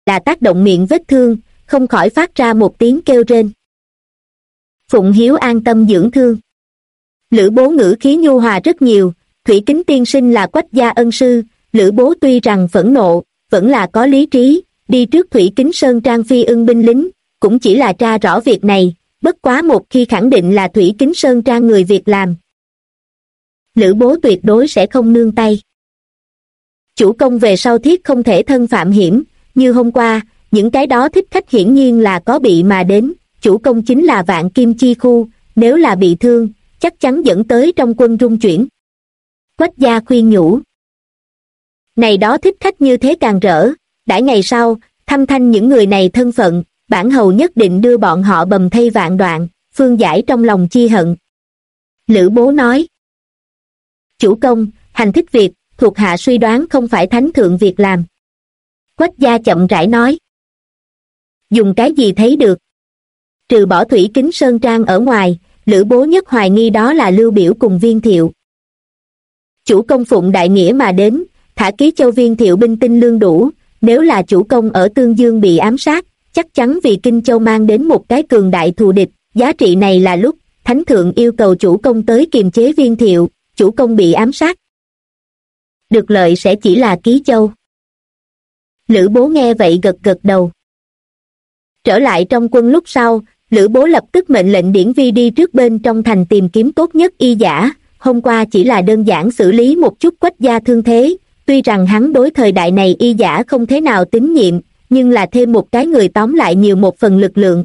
là tác động miệng vết thương, không khỏi phát ra một tiếng kêu rên. Phụng Hiếu an tâm dưỡng thương. Lữ Bố ngữ khí nhu hòa rất nhiều, Thủy Kính tiên sinh là Quách gia ân sư, Lữ Bố tuy rằng phẫn nộ, vẫn là có lý trí, đi trước Thủy Kính Sơn Trang phi ưng binh lính, cũng chỉ là tra rõ việc này, bất quá một khi khẳng định là Thủy Kính Sơn Trang người việc làm. Lữ Bố tuyệt đối sẽ không nương tay. Chủ công về sau thiết không thể thân phạm hiểm, như hôm qua, những cái đó thích khách hiển nhiên là có bị mà đến, chủ công chính là Vạn Kim Chi Khu, nếu là bị thương, chắc chắn dẫn tới trong quân rung chuyển. Quách gia khuyên nhủ. Này đó thích khách như thế càng rỡ, đãi ngày sau, thăm thanh những người này thân phận, bản hầu nhất định đưa bọn họ bầm thây vạn đoạn, phương giải trong lòng chi hận. Lữ Bố nói. Chủ công, hành thích việc, thuộc hạ suy đoán không phải thánh thượng việc làm. Quách gia chậm rãi nói. Dùng cái gì thấy được? Trừ bỏ Thủy Kính Sơn Trang ở ngoài, Lữ Bố nhất hoài nghi đó là Lưu Biểu cùng Viên Thiệu. Chủ công phụng đại nghĩa mà đến, thả Ký Châu Viên Thiệu binh tinh lương đủ, nếu là chủ công ở Tương Dương bị ám sát, chắc chắn vì Kinh Châu mang đến một cái cường đại thù địch, giá trị này là lúc thánh thượng yêu cầu chủ công tới kiềm chế Viên Thiệu, chủ công bị ám sát. Được lợi sẽ chỉ là Ký Châu. Lữ Bố nghe vậy gật gật đầu. Trở lại trong quân lúc sau, Lữ Bố lập tức mệnh lệnh Điển Vi đi trước bên trong thành tìm kiếm tốt nhất y giả, hôm qua chỉ là đơn giản xử lý một chút Quách gia thương thế, tuy rằng hắn đối thời đại này y giả không thế nào tín nhiệm, nhưng là thêm một cái người tóm lại nhiều một phần lực lượng.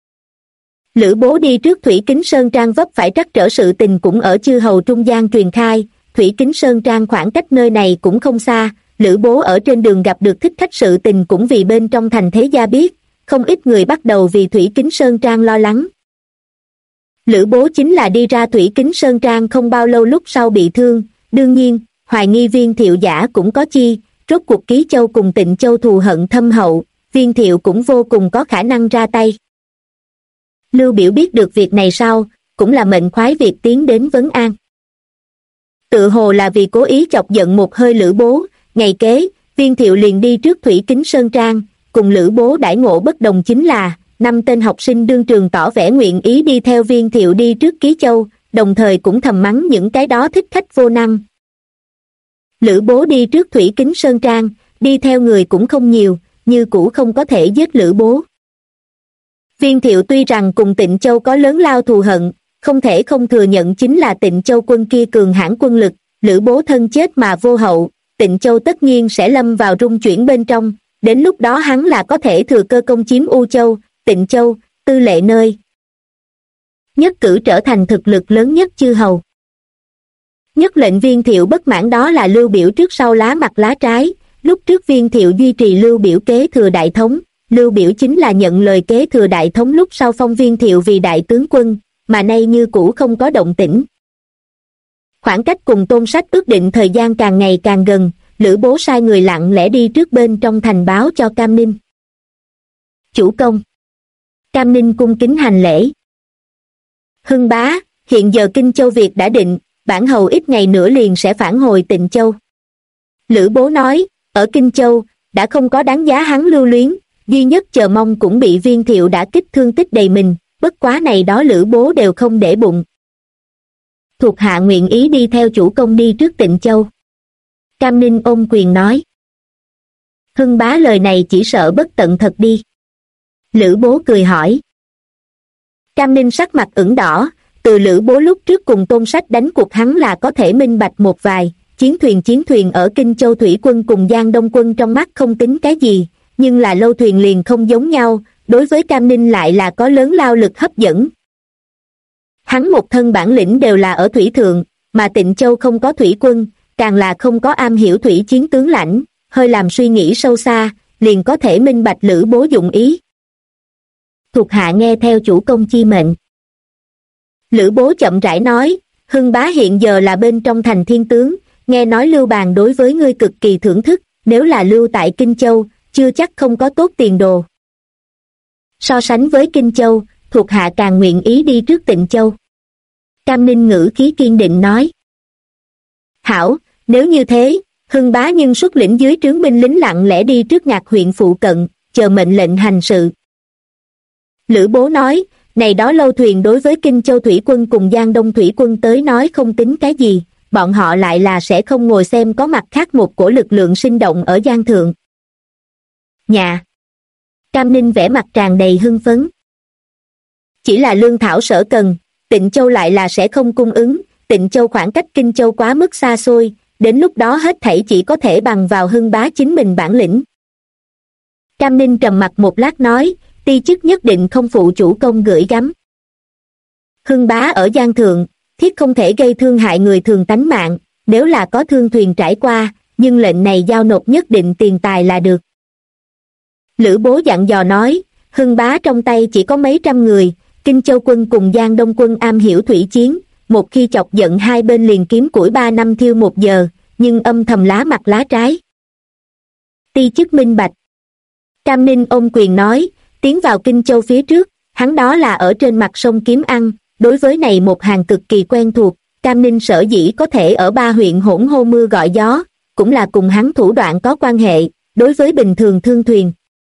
Lữ Bố đi trước Thủy Kính Sơn Trang vấp phải trắc trở sự tình cũng ở chư hầu trung gian truyền khai, Thủy Kính Sơn Trang khoảng cách nơi này cũng không xa, Lữ Bố ở trên đường gặp được thích khách sự tình cũng vì bên trong thành thế gia biết, không ít người bắt đầu vì Thủy Kính Sơn Trang lo lắng. Lữ Bố chính là đi ra Thủy Kính Sơn Trang không bao lâu lúc sau bị thương, đương nhiên, hoài nghi Viên Thiệu giả cũng có chi, rốt cuộc Ký Châu cùng Tịnh Châu thù hận thâm hậu, Viên Thiệu cũng vô cùng có khả năng ra tay. Lưu Biểu biết được việc này sau, cũng là mệnh khoái việc tiến đến vấn an. Tự hồ là vì cố ý chọc giận một hơi Lữ Bố, ngày kế, Viên Thiệu liền đi trước Thủy Kính Sơn Trang, cùng Lữ Bố đãi ngộ bất đồng chính là, 5 tên học sinh đương trường tỏ vẻ nguyện ý đi theo Viên Thiệu đi trước Ký Châu, đồng thời cũng thầm mắng những cái đó thích khách vô năng. Lữ Bố đi trước Thủy Kính Sơn Trang, đi theo người cũng không nhiều, như cũ không có thể giết Lữ Bố. Viên Thiệu tuy rằng cùng Tịnh Châu có lớn lao thù hận, không thể không thừa nhận chính là Tịnh Châu quân kia cường hãn quân lực, Lữ Bố thân chết mà vô hậu, Tịnh Châu tất nhiên sẽ lâm vào rung chuyển bên trong, đến lúc đó hắn là có thể thừa cơ công chiếm U Châu, Tịnh Châu, Tư Lệ nơi. Nhất cử trở thành thực lực lớn nhất chư hầu. Nhất lệnh Viên Thiệu bất mãn đó là Lưu Biểu trước sau lá mặt lá trái, lúc trước Viên Thiệu duy trì Lưu Biểu kế thừa đại thống, Lưu Biểu chính là nhận lời kế thừa đại thống lúc sau phong Viên Thiệu vì đại tướng quân, mà nay như cũ không có động tĩnh. Khoảng cách cùng Tôn Sách ước định thời gian càng ngày càng gần, Lữ Bố sai người lặng lẽ đi trước bên trong thành báo cho Cam Ninh. Chủ công. Cam Ninh cung kính hành lễ. Hưng bá, hiện giờ Kinh Châu việc đã định, bản hầu ít ngày nữa liền sẽ phản hồi Tịnh Châu. Lữ Bố nói, ở Kinh Châu, đã không có đáng giá hắn lưu luyến, duy nhất chờ mong cũng bị Viên Thiệu đã kích thương tích đầy mình, bất quá này đó Lữ Bố đều không để bụng. Thuộc hạ nguyện ý đi theo chủ công đi trước Tịnh Châu. Cam Ninh ôm quyền nói. Hưng bá lời này chỉ sợ bất tận thật đi. Lữ Bố cười hỏi. Cam Ninh sắc mặt ửng đỏ, từ Lữ Bố lúc trước cùng Tôn Sách đánh cuộc hắn là có thể minh bạch một vài, chiến thuyền ở Kinh Châu thủy quân cùng Giang Đông quân trong mắt không tính cái gì, nhưng là lâu thuyền liền không giống nhau, đối với Cam Ninh lại là có lớn lao lực hấp dẫn. Hắn một thân bản lĩnh đều là ở thủy thượng, mà Tịnh Châu không có thủy quân, càng là không có am hiểu thủy chiến tướng lãnh, hơi làm suy nghĩ sâu xa, liền có thể minh bạch Lữ Bố dụng ý. Thuộc hạ nghe theo chủ công chi mệnh. Lữ Bố chậm rãi nói, Hưng bá hiện giờ là bên trong thành thiên tướng, nghe nói Lưu Bàn đối với ngươi cực kỳ thưởng thức, nếu là lưu tại Kinh Châu, chưa chắc không có tốt tiền đồ. So sánh với Kinh Châu, thuộc hạ càng nguyện ý đi trước Tịnh Châu. Cam Ninh ngữ khí kiên định nói. Hảo, nếu như thế, Hưng bá nhưng xuất lĩnh dưới trướng binh lính lặng lẽ đi trước Ngạc huyện phụ cận, chờ mệnh lệnh hành sự. Lữ Bố nói, này đó lâu thuyền đối với Kinh Châu thủy quân cùng Giang Đông thủy quân tới nói không tính cái gì, bọn họ lại là sẽ không ngồi xem có mặt khác một của lực lượng sinh động ở Giang Thượng. Nhà. Cam Ninh vẻ mặt tràn đầy hưng phấn. Chỉ là lương thảo sở cần, Tịnh Châu lại là sẽ không cung ứng, Tịnh Châu khoảng cách Kinh Châu quá mức xa xôi, đến lúc đó hết thảy chỉ có thể bằng vào Hưng bá chính mình bản lĩnh. Cam Ninh trầm mặt một lát nói, ti chức nhất định không phụ chủ công gửi gắm. Hưng bá ở Giang Thượng, thiết không thể gây thương hại người thường tánh mạng, nếu là có thương thuyền trải qua, nhưng lệnh này giao nộp nhất định tiền tài là được. Lữ Bố dặn dò nói, Hưng bá trong tay chỉ có mấy trăm người, Kinh Châu quân cùng Giang Đông quân am hiểu thủy chiến, một khi chọc giận hai bên liền kiếm củi 3 năm thiêu 1 giờ, nhưng âm thầm lá mặt lá trái. Ti chức minh bạch. Cam Ninh ôm quyền nói, tiến vào Kinh Châu phía trước, hắn đó là ở trên mặt sông kiếm ăn, đối với này một hàng cực kỳ quen thuộc, Cam Ninh sở dĩ có thể ở 3 huyện hỗn hô mưa gọi gió, cũng là cùng hắn thủ đoạn có quan hệ, đối với bình thường thương thuyền.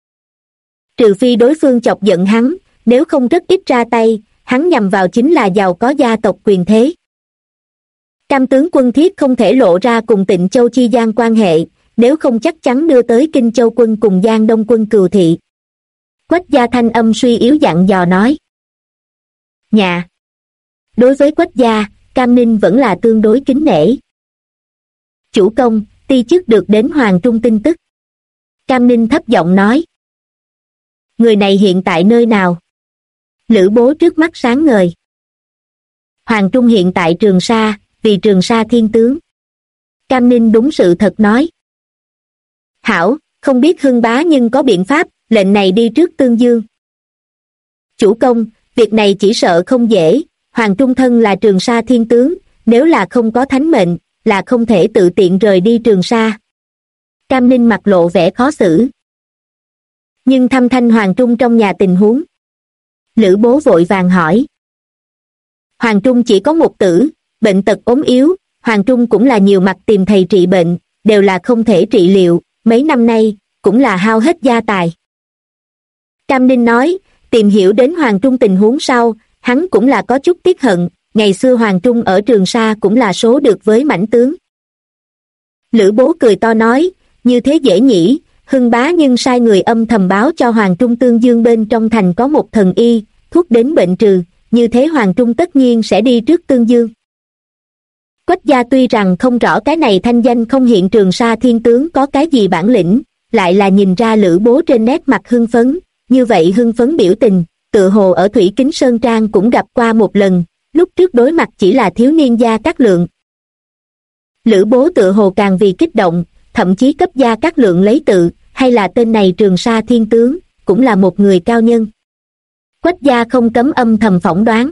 Trừ phi đối phương chọc giận hắn, nếu không rất ít ra tay, hắn nhằm vào chính là giàu có gia tộc quyền thế. Cam tướng quân thiết không thể lộ ra cùng Tịnh Châu chi gian quan hệ, nếu không chắc chắn đưa tới Kinh Châu quân cùng Giang Đông quân cừu thị. Quách gia thanh âm suy yếu dặn dò nói. Nhà. Đối với Quách gia, Cam Ninh vẫn là tương đối kính nể. Chủ công, ti chức được đến Hoàng Trung tin tức. Cam Ninh thấp giọng nói. Người này hiện tại nơi nào? Lữ Bố trước mắt sáng ngời. Hoàng Trung hiện tại Trường Sa, vì Trường Sa thiên tướng. Cam Ninh đúng sự thật nói. Hảo, không biết Hưng bá nhưng có biện pháp, lệnh này đi trước Tương Dương. Chủ công, việc này chỉ sợ không dễ, Hoàng Trung thân là Trường Sa thiên tướng, nếu là không có thánh mệnh, là không thể tự tiện rời đi Trường Sa. Cam Ninh mặt lộ vẻ khó xử. Nhưng thăm thanh Hoàng Trung trong nhà tình huống. Lữ Bố vội vàng hỏi. Hoàng Trung chỉ có một tử, bệnh tật ốm yếu, Hoàng Trung cũng là nhiều mặt tìm thầy trị bệnh, đều là không thể trị liệu, mấy năm nay, cũng là hao hết gia tài. Cam Ninh nói, tìm hiểu đến Hoàng Trung tình huống sau, hắn cũng là có chút tiếc hận, ngày xưa Hoàng Trung ở Trường Sa cũng là số được với mãnh tướng. Lữ Bố cười to nói, như thế dễ nhỉ, Hưng bá nhưng sai người âm thầm báo cho Hoàng Trung Tương Dương bên trong thành có một thần y, thuốc đến bệnh trừ, như thế Hoàng Trung tất nhiên sẽ đi trước Tương Dương. Quách gia tuy rằng không rõ cái này thanh danh không hiện Trường Sa thiên tướng có cái gì bản lĩnh, lại là nhìn ra Lữ Bố trên nét mặt hưng phấn, như vậy hưng phấn biểu tình, tựa hồ ở Thủy Kính Sơn Trang cũng gặp qua một lần, lúc trước đối mặt chỉ là thiếu niên Gia Cát Lượng. Lữ Bố tựa hồ càng vì kích động, thậm chí cấp Gia Cát Lượng lấy tự, hay là tên này Trường Sa thiên tướng, cũng là một người cao nhân. Quách gia không cấm âm thầm phỏng đoán.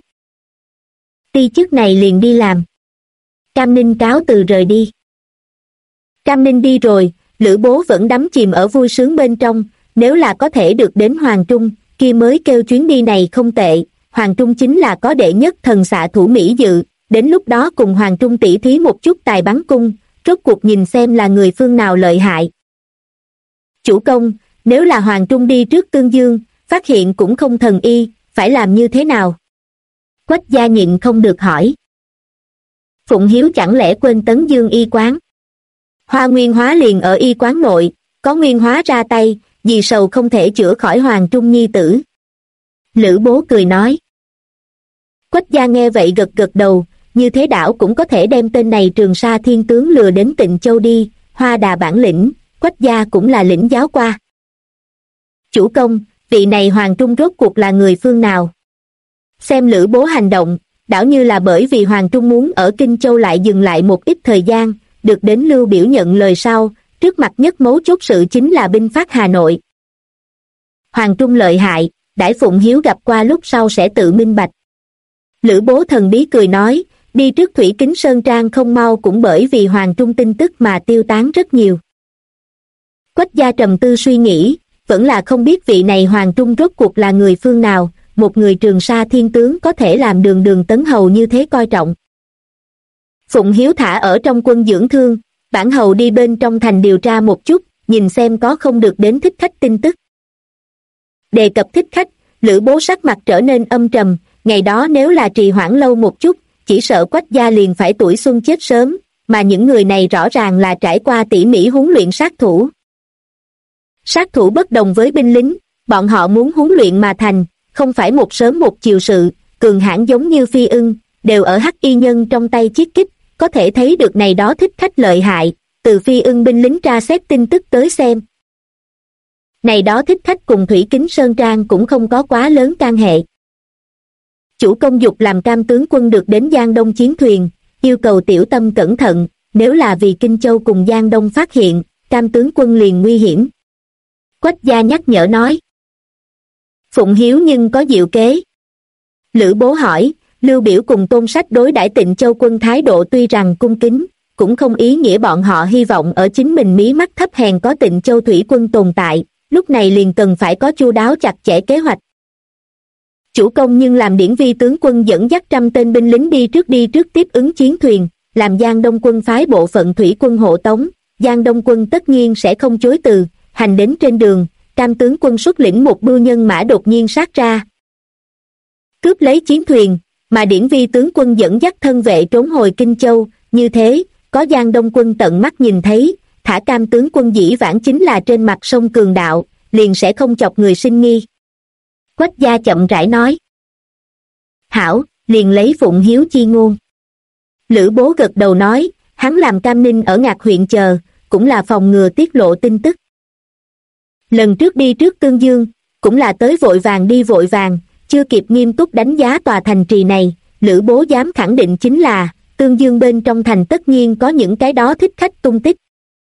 Ti chức này liền đi làm. Cam Ninh cáo từ rời đi. Cam Ninh đi rồi, Lữ Bố vẫn đắm chìm ở vui sướng bên trong, nếu là có thể được đến Hoàng Trung, kia mới kêu chuyến đi này không tệ, Hoàng Trung chính là có đệ nhất thần xạ thủ Mỹ Dự, đến lúc đó cùng Hoàng Trung tỉ thí một chút tài bắn cung, rốt cuộc nhìn xem là người phương nào lợi hại. Chủ công, nếu là Hoàng Trung đi trước Tương Dương, phát hiện cũng không thần y, phải làm như thế nào? Quách gia nhịn không được hỏi. Phụng Hiếu chẳng lẽ quên Tấn Dương y quán? Hoa Nguyên Hóa liền ở y quán nội, có Nguyên Hóa ra tay, vì sầu không thể chữa khỏi Hoàng Trung nhi tử. Lữ Bố cười nói. Quách gia nghe vậy gật gật đầu, như thế đảo cũng có thể đem tên này Trường Sa thiên tướng lừa đến Tịnh Châu đi, Hoa đà bản lĩnh, Quách gia cũng là lĩnh giáo qua. Chủ công, vị này Hoàng Trung rốt cuộc là người phương nào? Xem Lữ Bố hành động, đảo như là bởi vì Hoàng Trung muốn ở Kinh Châu lại dừng lại một ít thời gian, được đến Lưu Biểu nhận lời sau, trước mặt nhất mấu chốt sự chính là binh phát Hà Nội. Hoàng Trung lợi hại, đãi Phụng Hiếu gặp qua lúc sau sẽ tự minh bạch. Lữ Bố thần bí cười nói, đi trước Thủy Kính Sơn Trang không mau cũng bởi vì Hoàng Trung tin tức mà tiêu tán rất nhiều. Quách gia trầm tư suy nghĩ, vẫn là không biết vị này Hoàng Trung rốt cuộc là người phương nào, một người Trường Sa thiên tướng có thể làm Đường Đường Tấn hầu như thế coi trọng. Phụng Hiếu thả ở trong quân dưỡng thương, bản hầu đi bên trong thành điều tra một chút, nhìn xem có không được đến thích khách tin tức. Đề cập thích khách, Lữ Bố sắc mặt trở nên âm trầm, ngày đó nếu là trì hoãn lâu một chút, chỉ sợ Quách gia liền phải tuổi xuân chết sớm, mà những người này rõ ràng là trải qua tỉ mỉ huấn luyện sát thủ. Sát thủ bất đồng với binh lính, bọn họ muốn huấn luyện mà thành, không phải một sớm một chiều sự, cường hãn giống như Phi Ưng, đều ở hắc y nhân trong tay chiết kích, có thể thấy được này đó thích khách lợi hại, từ Phi Ưng binh lính tra xét tin tức tới xem. Này đó thích khách cùng Thủy Kính Sơn Trang cũng không có quá lớn can hệ. Chủ công dục làm Cam tướng quân được đến Giang Đông chiến thuyền, yêu cầu tiểu tâm cẩn thận, nếu là vì Kinh Châu cùng Giang Đông phát hiện, Cam tướng quân liền nguy hiểm. Quách gia nhắc nhở nói. Phụng Hiếu nhưng có diệu kế. Lữ Bố hỏi, Lưu Biểu cùng Tôn Sách đối đãi Tịnh Châu quân thái độ tuy rằng cung kính, cũng không ý nghĩa bọn họ hy vọng ở chính mình mí mắt thấp hèn có Tịnh Châu thủy quân tồn tại, lúc này liền cần phải có chu đáo chặt chẽ kế hoạch. Chủ công nhưng làm Điển Vi tướng quân dẫn dắt 100 tên binh lính đi trước tiếp ứng chiến thuyền, làm Giang Đông quân phái bộ phận thủy quân hộ tống, Giang Đông quân tất nhiên sẽ không chối từ, hành đến trên đường, Cam tướng quân xuất lĩnh một bưu nhân mã đột nhiên sát ra. Cướp lấy chiến thuyền, mà Điển Vi tướng quân dẫn dắt thân vệ trốn hồi Kinh Châu, như thế, có Giang Đông quân tận mắt nhìn thấy, thả Cam tướng quân dĩ vãng chính là trên mặt sông cường đạo, liền sẽ không chọc người sinh nghi. Quách gia chậm rãi nói. Hảo, liền lấy Phụng Hiếu chi ngôn. Lữ Bố gật đầu nói, hắn làm Cam Ninh ở Ngạc huyện chờ, cũng là phòng ngừa tiết lộ tin tức. Lần trước đi trước Tương Dương, cũng là tới vội vàng đi vội vàng, chưa kịp nghiêm túc đánh giá tòa thành trì này, Lữ Bố dám khẳng định chính là, Tương Dương bên trong thành tất nhiên có những cái đó thích khách tung tích.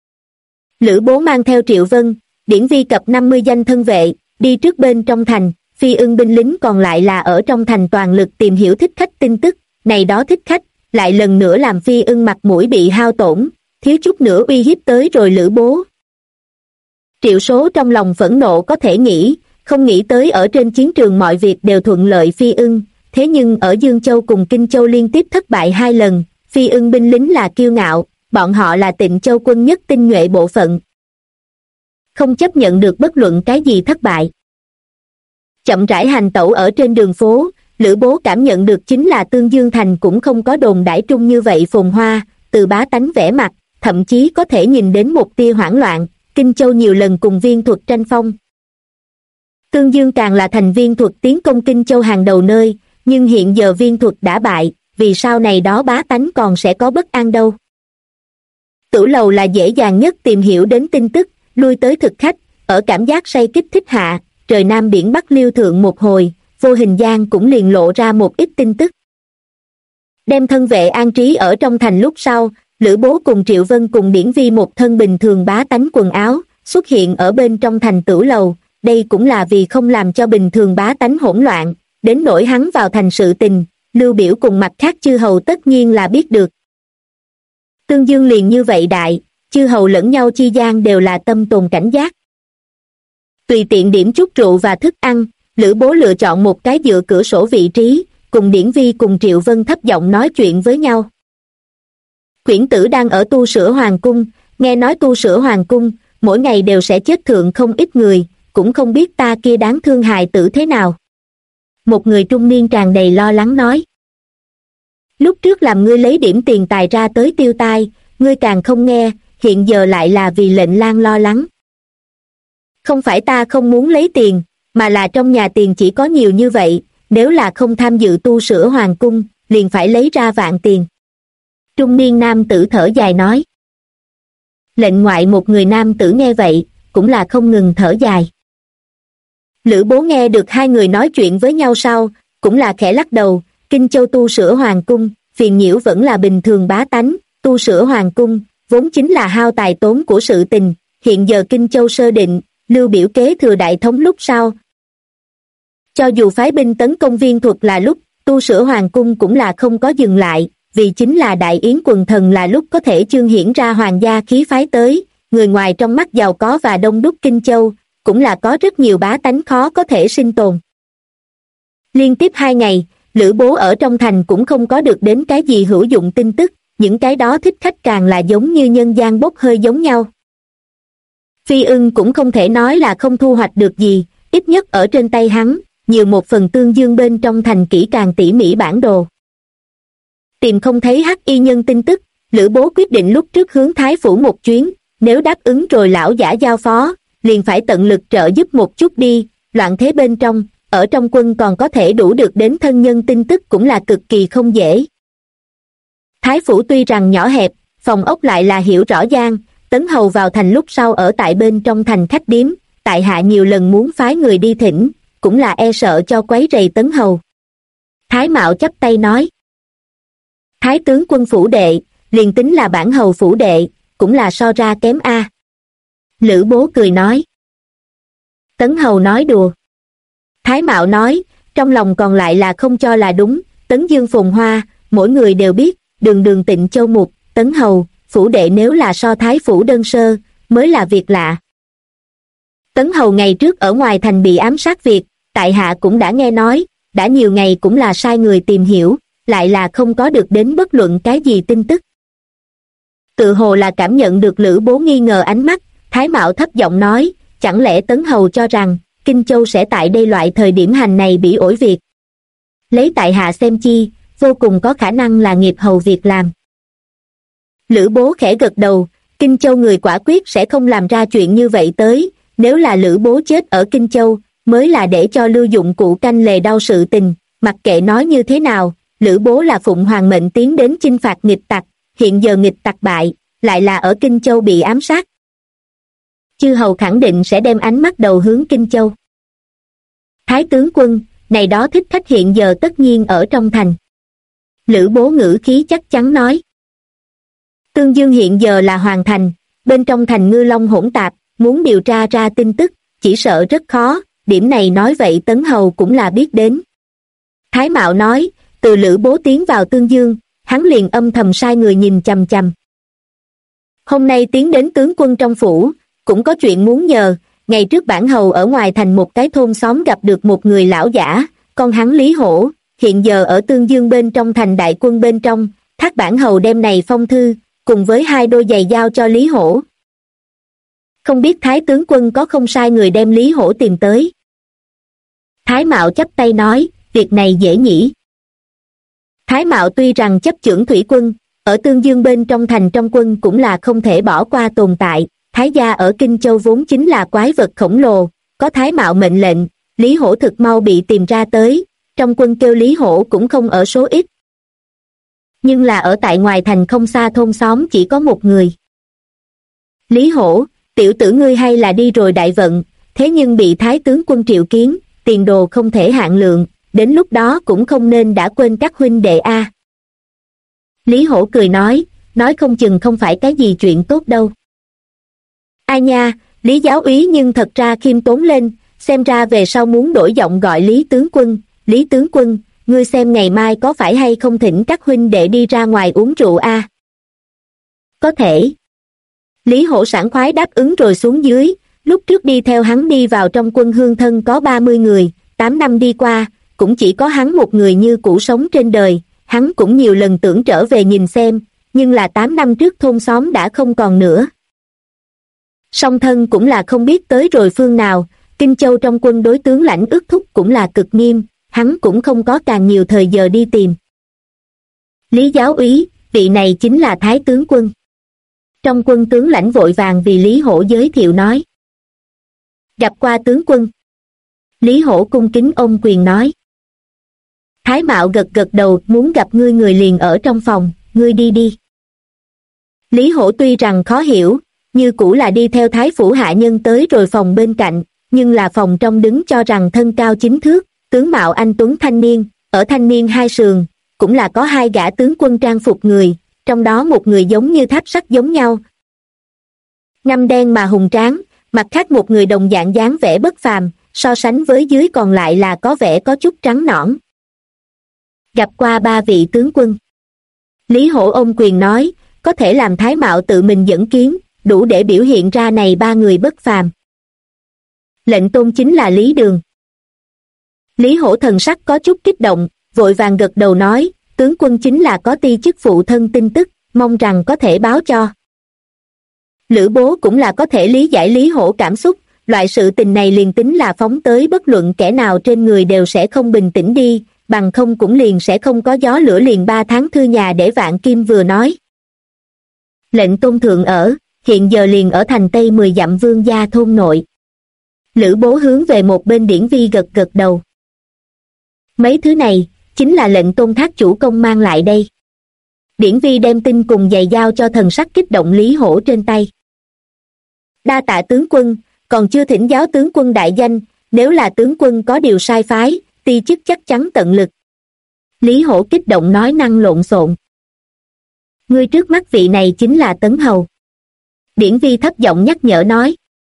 Lữ Bố mang theo Triệu Vân, Điển Vi cập 50 danh thân vệ, đi trước bên trong thành, Phi Ưng binh lính còn lại là ở trong thành toàn lực tìm hiểu thích khách tin tức, này đó thích khách, lại lần nữa làm Phi Ưng mặt mũi bị hao tổn, thiếu chút nữa uy hiếp tới rồi Lữ Bố. Triệu Số trong lòng phẫn nộ có thể nghĩ, không nghĩ tới ở trên chiến trường mọi việc đều thuận lợi Phi Ưng, thế nhưng ở Dương Châu cùng Kinh Châu liên tiếp thất bại 2 lần, Phi Ưng binh lính là kiêu ngạo, bọn họ là Tịnh Châu quân nhất tinh nhuệ bộ phận. Không chấp nhận được bất luận cái gì thất bại. Chậm rãi hành tẩu ở trên đường phố, Lữ Bố cảm nhận được chính là Tương Dương thành cũng không có đồn đãi trung như vậy phồn hoa, từ bá tánh vẻ mặt, thậm chí có thể nhìn đến một tia hoảng loạn, Kinh Châu nhiều lần cùng Viên Thuật tranh phong. Tương Dương càng là thành Viên Thuật tiến công Kinh Châu hàng đầu nơi, nhưng hiện giờ Viên Thuật đã bại, vì sau này đó bá tánh còn sẽ có bất an đâu. Tửu lầu là dễ dàng nhất tìm hiểu đến tin tức, lui tới thực khách, ở cảm giác say kích thích hạ, trời Nam biển Bắc liêu thượng một hồi, vô hình gian cũng liền lộ ra một ít tin tức. Đem thân vệ an trí ở trong thành lúc sau, Lữ Bố cùng Triệu Vân cùng Điển Vi một thân bình thường bá tánh quần áo, xuất hiện ở bên trong thành Tửu lầu, đây cũng là vì không làm cho bình thường bá tánh hỗn loạn, đến nỗi hắn vào thành sự tình, Lưu Biểu cùng mặt khác chư hầu tất nhiên là biết được. Tương Dương liền như vậy đại, chư hầu lẫn nhau chi gian đều là tâm tồn cảnh giác. Tùy tiện điểm chút rượu và thức ăn, Lữ Bố lựa chọn một cái dựa cửa sổ vị trí, cùng Điển Vi cùng Triệu Vân thấp giọng nói chuyện với nhau. Quyển Tử đang ở tu sửa hoàng cung, nghe nói tu sửa hoàng cung, mỗi ngày đều sẽ chết thượng không ít người, cũng không biết ta kia đáng thương hài tử thế nào. Một người trung niên tràn đầy lo lắng nói. Lúc trước làm ngươi lấy điểm tiền tài ra tới tiêu tai, ngươi càng không nghe, hiện giờ lại là vì lệnh lang lo lắng. Không phải ta không muốn lấy tiền, mà là trong nhà tiền chỉ có nhiều như vậy, nếu là không tham dự tu sửa hoàng cung, liền phải lấy ra vạn tiền. Trung niên nam tử thở dài nói. Lệnh ngoại một người nam tử nghe vậy, cũng là không ngừng thở dài. Lữ Bố nghe được hai người nói chuyện với nhau sau, cũng là khẽ lắc đầu, Kinh Châu tu sửa hoàng cung, phiền nhiễu vẫn là bình thường bá tánh, tu sửa hoàng cung, vốn chính là hao tài tốn của sự tình, hiện giờ Kinh Châu sơ định, Lưu Biểu kế thừa đại thống lúc sau. Cho dù phái binh tấn công Viên Thuật là lúc, tu sửa hoàng cung cũng là không có dừng lại, vì chính là đại yến quần thần là lúc có thể chương hiển ra hoàng gia khí phái tới, người ngoài trong mắt giàu có và đông đúc Kinh Châu, cũng là có rất nhiều bá tánh khó có thể sinh tồn. Liên tiếp 2 ngày, Lữ Bố ở trong thành cũng không có được đến cái gì hữu dụng tin tức, những cái đó thích khách càng là giống như nhân gian bốc hơi giống nhau. Phi Ưng cũng không thể nói là không thu hoạch được gì, ít nhất ở trên tay hắn, nhiều một phần Tương Dương bên trong thành kỹ càng tỉ mỉ bản đồ. Tìm không thấy Hắc Y Nhân tin tức, Lữ Bố quyết định lúc trước hướng Thái Phủ một chuyến, nếu đáp ứng rồi lão giả giao phó, liền phải tận lực trợ giúp một chút đi, loạn thế bên trong, ở trong quân còn có thể đủ được đến thân nhân tin tức cũng là cực kỳ không dễ. Thái Phủ tuy rằng nhỏ hẹp, phòng ốc lại là hiểu rõ ràng, Tấn Hầu vào thành lúc sau ở tại bên trong thành khách điếm, tại hạ nhiều lần muốn phái người đi thỉnh, cũng là e sợ cho quấy rầy Tấn Hầu. Thái Mạo chắp tay nói: Thái tướng quân phủ đệ, liền tính là bản hầu phủ đệ, cũng là so ra kém a. Lữ Bố cười nói. Tấn Hầu nói đùa. Thái Mạo nói, trong lòng còn lại là không cho là đúng, Tấn Dương phồn hoa, mỗi người đều biết, đường đường Tịnh Châu Mục, Tấn Hầu, phủ đệ nếu là so Thái phủ đơn sơ, mới là việc lạ. Tấn Hầu ngày trước ở ngoài thành bị ám sát việc, tại hạ cũng đã nghe nói, đã nhiều ngày cũng là sai người tìm hiểu, lại là không có được đến bất luận cái gì tin tức. Tự hồ là cảm nhận được Lữ Bố nghi ngờ ánh mắt, Thái Mạo thấp giọng nói, chẳng lẽ Tấn Hầu cho rằng, Kinh Châu sẽ tại đây loại thời điểm hành này bị ổi việc. Lấy tại hạ xem chi, vô cùng có khả năng là nghiệp hầu việc làm. Lữ Bố khẽ gật đầu, Kinh Châu người quả quyết sẽ không làm ra chuyện như vậy tới, nếu là Lữ Bố chết ở Kinh Châu, mới là để cho Lưu Dụng Cụ canh lề đau sự tình, mặc kệ nói như thế nào, Lữ Bố là phụng hoàng mệnh tiến đến chinh phạt nghịch tặc, hiện giờ nghịch tặc bại, lại là ở Kinh Châu bị ám sát. Chư hầu khẳng định sẽ đem ánh mắt đầu hướng Kinh Châu. Thái tướng quân, này đó thích khách hiện giờ tất nhiên ở trong thành. Lữ Bố ngữ khí chắc chắn nói. Tương Dương hiện giờ là hoàn thành, bên trong thành ngư long hỗn tạp, muốn điều tra ra tin tức, chỉ sợ rất khó, điểm này nói vậy Tấn Hầu cũng là biết đến. Thái Mạo nói, từ Lữ Bố tiến vào Tương Dương, hắn liền âm thầm sai người nhìn chằm chằm. Hôm nay tiến đến tướng quân trong phủ, cũng có chuyện muốn nhờ, ngày trước bản hầu ở ngoài thành một cái thôn xóm gặp được một người lão giả, con hắn Lý Hổ, hiện giờ ở Tương Dương bên trong thành đại quân bên trong, thác bản hầu đem này phong thư, cùng với 2 đôi giày giao cho Lý Hổ. Không biết Thái tướng quân có không sai người đem Lý Hổ tìm tới. Thái Mạo chắp tay nói, việc này dễ nhỉ. Thái Mạo tuy rằng chấp chưởng thủy quân, ở Tương Dương bên trong thành trong quân cũng là không thể bỏ qua tồn tại, Thái gia ở Kinh Châu vốn chính là quái vật khổng lồ, có Thái Mạo mệnh lệnh, Lý Hổ thực mau bị tìm ra tới, trong quân kêu Lý Hổ cũng không ở số ít. Nhưng là ở tại ngoài thành không xa thôn xóm chỉ có một người. Lý Hổ, tiểu tử ngươi hay là đi rồi đại vận, thế nhưng bị Thái tướng quân triệu kiến, tiền đồ không thể hạn lượng, đến lúc đó cũng không nên đã quên các huynh đệ a. Lý Hổ cười nói không chừng không phải cái gì chuyện tốt đâu. Ai nha, Lý giáo úy nhưng thật ra khiêm tốn lên, xem ra về sau muốn đổi giọng gọi Lý tướng quân, ngươi xem ngày mai có phải hay không thỉnh các huynh đệ đi ra ngoài uống rượu a? Có thể. Lý Hổ sảng khoái đáp ứng rồi xuống dưới, lúc trước đi theo hắn đi vào trong quân hương thân có 30 người, 8 năm đi qua, cũng chỉ có hắn một người như cũ sống trên đời, hắn cũng nhiều lần tưởng trở về nhìn xem, nhưng là 8 năm trước thôn xóm đã không còn nữa. Song thân cũng là không biết tới rồi phương nào, Kinh Châu trong quân đối tướng lãnh ước thúc cũng là cực nghiêm, hắn cũng không có càng nhiều thời giờ đi tìm. Lý giáo úy, vị này chính là Thái tướng quân. Trong quân tướng lãnh vội vàng vì Lý Hổ giới thiệu nói. Gặp qua tướng quân. Lý Hổ cung kính ôm quyền nói. Thái Mạo gật gật đầu, muốn gặp ngươi người liền ở trong phòng, ngươi đi đi. Lý Hổ tuy rằng khó hiểu, như cũ là đi theo Thái phủ hạ nhân tới rồi phòng bên cạnh, nhưng là phòng trong đứng cho rằng thân cao 9 thước, tướng mạo anh tuấn thanh niên, ở thanh niên hai sườn, cũng là có 2 gã tướng quân trang phục người, trong đó một người giống như tháp sắt giống nhau. Ngăm đen mà hùng tráng, mặt khác một người đồng dạng dáng vẻ bất phàm, so sánh với dưới còn lại là có vẻ có chút trắng nõn. Gặp qua 3 vị tướng quân. Lý Hổ ôm quyền nói, có thể làm Thái Mạo tự mình dẫn kiến, đủ để biểu hiện ra này 3 người bất phàm. Lệnh tôn chính là Lý Đường. Lý Hổ thần sắc có chút kích động, vội vàng gật đầu nói, tướng quân chính là có ti chức phụ thân tin tức, mong rằng có thể báo cho. Lữ Bố cũng là có thể lý giải Lý Hổ cảm xúc, loại sự tình này liền tính là phóng tới bất luận kẻ nào trên người đều sẽ không bình tĩnh đi, bằng không cũng liền sẽ không có gió lửa liền 3 tháng thư nhà để Vạn Kim vừa nói. Lệnh tôn thượng ở, hiện giờ liền ở thành Tây 10 dặm Vương gia thôn nội. Lữ Bố hướng về một bên Điển Vi gật gật đầu. Mấy thứ này, chính là lệnh tôn thác chủ công mang lại đây. Điển Vi đem tin cùng giày giao cho thần sắc kích động Lý Hổ trên tay. Đa tạ tướng quân, còn chưa thỉnh giáo tướng quân đại danh, nếu là tướng quân có điều sai phái, ti chức chắc chắn tận lực. Lý Hổ kích động nói năng lộn xộn. Ngươi trước mắt vị này chính là Tấn Hầu. Điển Vi thấp giọng nhắc nhở nói.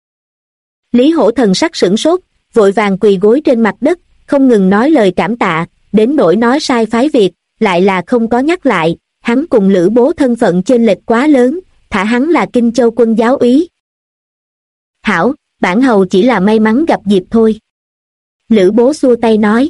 Lý Hổ thần sắc sửng sốt, vội vàng quỳ gối trên mặt đất, không ngừng nói lời cảm tạ, đến nỗi nói sai phái việc, lại là không có nhắc lại, hắn cùng Lữ Bố thân phận chênh lệch quá lớn, thả hắn là Kinh Châu quân giáo úy. Hảo, bản hầu chỉ là may mắn gặp dịp thôi. Lữ Bố xua tay nói.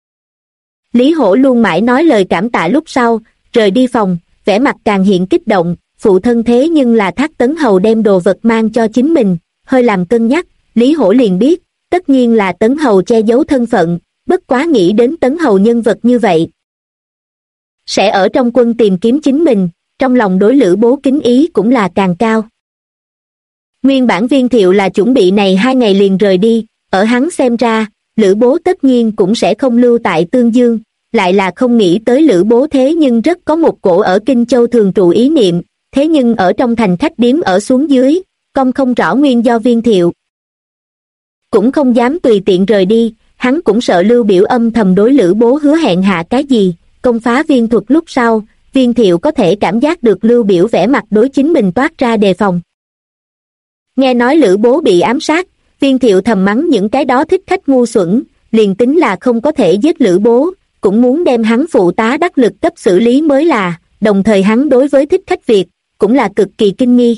Lý Hổ luôn mãi nói lời cảm tạ lúc sau, rời đi phòng, vẻ mặt càng hiện kích động, phụ thân thế nhưng là Thác Tấn Hầu đem đồ vật mang cho chính mình, hơi làm cân nhắc, Lý Hổ liền biết, tất nhiên là Tấn Hầu che giấu thân phận, bất quá nghĩ đến Tấn Hầu nhân vật như vậy. Sẽ ở trong quân tìm kiếm chính mình, trong lòng đối Lữ Bố kính ý cũng là càng cao. Nguyên bản Viên Thiệu là chuẩn bị này 2 ngày liền rời đi, ở hắn xem ra, Lữ Bố tất nhiên cũng sẽ không lưu tại Tương Dương, lại là không nghĩ tới Lữ Bố thế nhưng rất có một cổ ở Kinh Châu thường trụ ý niệm, thế nhưng ở trong thành khách điếm ở xuống dưới, công không rõ nguyên do Viên Thiệu. Cũng không dám tùy tiện rời đi, hắn cũng sợ Lưu Biểu âm thầm đối Lữ Bố hứa hẹn hạ cái gì, công phá viên thuật lúc sau, Viên Thiệu có thể cảm giác được Lưu Biểu vẻ mặt đối chính mình toát ra đề phòng. Nghe nói Lữ Bố bị ám sát, Viên Thiệu thầm mắng những cái đó thích khách ngu xuẩn, liền tính là không có thể giết Lữ Bố, cũng muốn đem hắn phụ tá đắc lực cấp xử lý mới là, đồng thời hắn đối với thích khách việc, cũng là cực kỳ kinh nghi.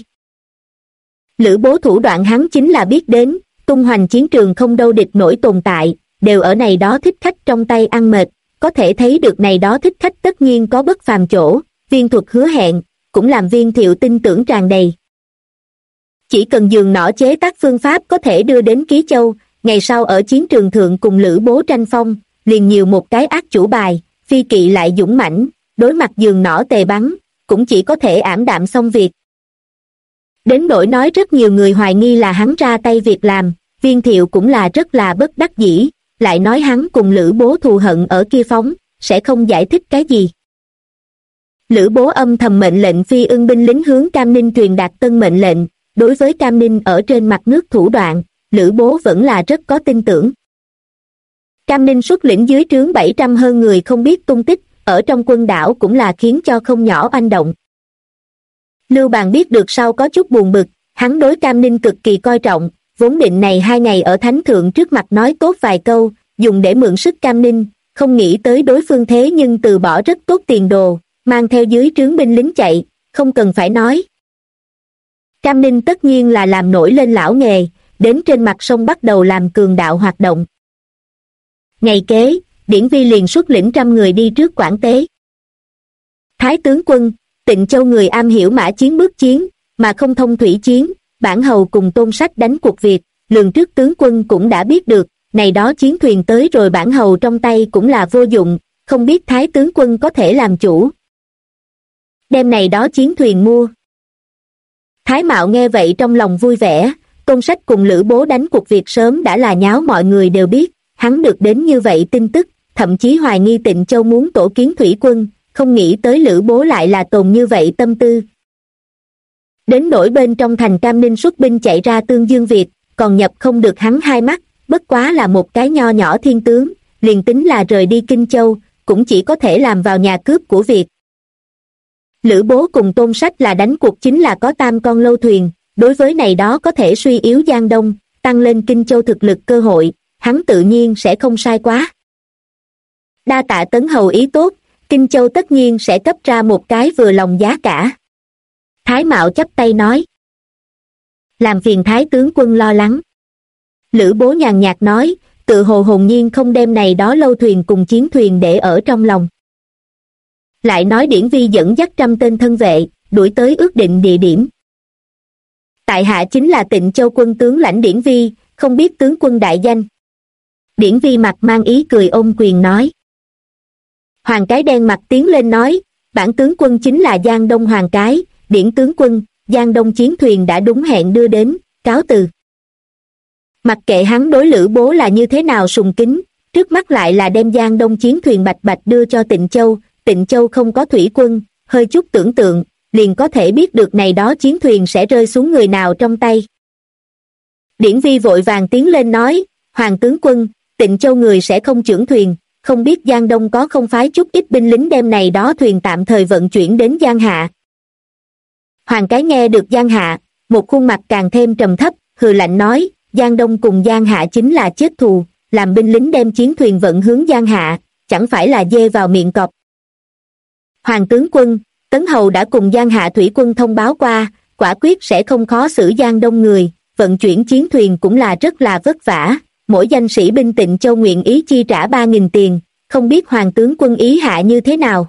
Lữ Bố thủ đoạn hắn chính là biết đến, tung hoành chiến trường không đâu địch nổi tồn tại, đều ở này đó thích khách trong tay ăn mệt, có thể thấy được này đó thích khách tất nhiên có bất phàm chỗ, viên thuật hứa hẹn, cũng làm Viên Thiệu tin tưởng tràn đầy. Chỉ cần giường nỏ chế tác phương pháp có thể đưa đến Ký Châu, ngày sau ở chiến trường thượng cùng Lữ Bố tranh phong, liền nhiều một cái ác chủ bài, phi kỵ lại dũng mãnh, đối mặt giường nỏ tề bắn, cũng chỉ có thể ảm đạm xong việc. Đến nỗi nói rất nhiều người hoài nghi là hắn ra tay việc làm, Viên Thiệu cũng là rất là bất đắc dĩ, lại nói hắn cùng Lữ Bố thù hận ở kia phóng, sẽ không giải thích cái gì. Lữ Bố âm thầm mệnh lệnh Phi Ưng binh lính hướng Cam Ninh truyền đạt tân mệnh lệnh, đối với Cam Ninh ở trên mặt nước thủ đoạn, Lữ Bố vẫn là rất có tin tưởng. Cam Ninh xuất lĩnh dưới trướng 700 hơn người không biết tung tích, ở trong quân đảo cũng là khiến cho không nhỏ oanh động. Lưu Bàng biết được sau có chút buồn bực, hắn đối Cam Ninh cực kỳ coi trọng, vốn định này 2 ngày ở Thánh Thượng trước mặt nói tốt vài câu, dùng để mượn sức Cam Ninh, không nghĩ tới đối phương thế nhưng từ bỏ rất tốt tiền đồ, mang theo dưới trướng binh lính chạy, không cần phải nói. Cam Ninh tất nhiên là làm nổi lên lão nghề, đến trên mặt sông bắt đầu làm cường đạo hoạt động. Ngày kế, Điển Vi liền xuất lĩnh 100 người đi trước Quảng Tế. Thái tướng quân, Tịnh Châu người am hiểu mã chiến bước chiến, mà không thông thủy chiến, bản hầu cùng Tôn Sách đánh cuộc việc, lường trước tướng quân cũng đã biết được, này đó chiến thuyền tới rồi bản hầu trong tay cũng là vô dụng, không biết Thái tướng quân có thể làm chủ. Đêm này đó chiến thuyền mua. Thái Mạo nghe vậy trong lòng vui vẻ, Tôn Sách cùng Lữ Bố đánh cuộc việc sớm đã là nháo mọi người đều biết, hắn được đến như vậy tin tức, thậm chí hoài nghi Tịnh Châu muốn tổ kiến thủy quân, không nghĩ tới Lữ Bố lại là tồn như vậy tâm tư. Đến nỗi bên trong thành Cam Ninh xuất binh chạy ra Tương Dương Việt, còn nhập không được hắn 2 mắt, bất quá là một cái nho nhỏ thiên tướng, liền tính là rời đi Kinh Châu, cũng chỉ có thể làm vào nhà cướp của Việt. Lữ Bố cùng Tôn Sách là đánh cuộc chính là có 3 con lâu thuyền, đối với này đó có thể suy yếu Giang Đông, tăng lên Kinh Châu thực lực cơ hội, hắn tự nhiên sẽ không sai quá. Đa tạ Tấn Hầu ý tốt, Kinh Châu tất nhiên sẽ cấp ra một cái vừa lòng giá cả. Thái Mạo chắp tay nói. Làm phiền Thái tướng quân lo lắng. Lữ Bố nhàn nhạt nói, tự hồ hồn nhiên không đem này đó lâu thuyền cùng chiến thuyền để ở trong lòng. Lại nói Điển Vi dẫn dắt 100 tên thân vệ, đuổi tới ước định địa điểm. Tại hạ chính là Tịnh Châu quân tướng lãnh Điển Vi, không biết tướng quân đại danh. Điển Vi mặt mang ý cười ôm quyền nói. Hoàng Cái đen mặt tiến lên nói, bản tướng quân chính là Giang Đông Hoàng Cái, Điển tướng quân, Giang Đông chiến thuyền đã đúng hẹn đưa đến, cáo từ. Mặc kệ hắn đối Lữ Bố là như thế nào sùng kính, trước mắt lại là đem Giang Đông chiến thuyền bạch bạch đưa cho Tịnh Châu không có thủy quân, hơi chút tưởng tượng, liền có thể biết được này đó chiến thuyền sẽ rơi xuống người nào trong tay. Điển Vi vội vàng tiến lên nói, Hoàng tướng quân, Tịnh Châu người sẽ không chưởng thuyền, không biết Giang Đông có không phái chút ít binh lính đem này đó thuyền tạm thời vận chuyển đến Giang Hạ. Hoàng Cái nghe được Giang Hạ, một khuôn mặt càng thêm trầm thấp, hừ lạnh nói, Giang Đông cùng Giang Hạ chính là chết thù, làm binh lính đem chiến thuyền vận hướng Giang Hạ, chẳng phải là dê vào miệng cọp. Hoàng tướng quân, Tấn Hầu đã cùng Giang Hạ thủy quân thông báo qua, quả quyết sẽ không khó xử Giang Đông người, vận chuyển chiến thuyền cũng là rất là vất vả, mỗi danh sĩ binh Tịnh Châu nguyện ý chi trả 3.000 tiền, không biết Hoàng tướng quân ý hạ như thế nào.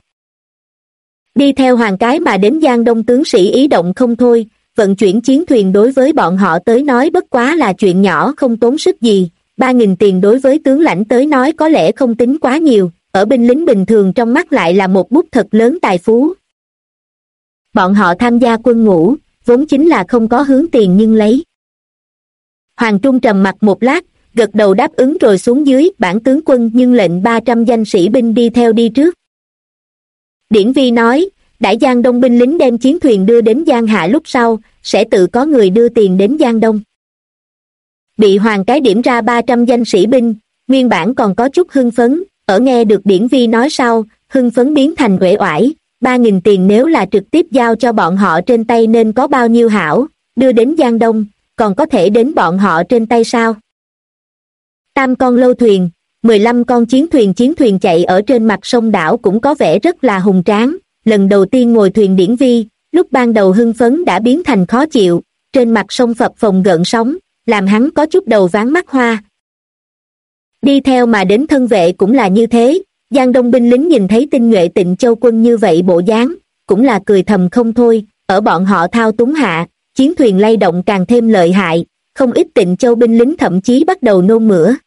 Đi theo Hoàng Cái mà đến Giang Đông tướng sĩ ý động không thôi, vận chuyển chiến thuyền đối với bọn họ tới nói bất quá là chuyện nhỏ không tốn sức gì, 3.000 tiền đối với tướng lãnh tới nói có lẽ không tính quá nhiều, ở binh lính bình thường trong mắt lại là một bút thật lớn tài phú. Bọn họ tham gia quân ngũ, vốn chính là không có hướng tiền nhưng lấy. Hoàng Trung trầm mặt một lát, gật đầu đáp ứng rồi xuống dưới, bản tướng quân nhưng lệnh 300 danh sĩ binh đi theo đi trước. Điển Vi nói, đã Giang Đông binh lính đem chiến thuyền đưa đến Giang Hạ lúc sau, sẽ tự có người đưa tiền đến Giang Đông. Bị Hoàng Cái điểm ra 300 danh sĩ binh, nguyên bản còn có chút hưng phấn, ở nghe được Điển Vi nói sau, hưng phấn biến thành uể oải, 3.000 tiền nếu là trực tiếp giao cho bọn họ trên tay nên có bao nhiêu hảo, đưa đến Giang Đông, còn có thể đến bọn họ trên tay sao? 8 con lâu thuyền, 15 con chiến thuyền chạy ở trên mặt sông đảo cũng có vẻ rất là hùng tráng. Lần đầu tiên ngồi thuyền Điển Vi, lúc ban đầu hưng phấn đã biến thành khó chịu, trên mặt sông phập phồng gợn sóng, làm hắn có chút đầu váng mắt hoa. Đi theo mà đến thân vệ cũng là như thế, Giang Đông binh lính nhìn thấy tinh nhuệ Tịnh Châu quân như vậy bộ dáng, cũng là cười thầm không thôi, ở bọn họ thao túng hạ, chiến thuyền lay động càng thêm lợi hại, không ít Tịnh Châu binh lính thậm chí bắt đầu nôn mửa.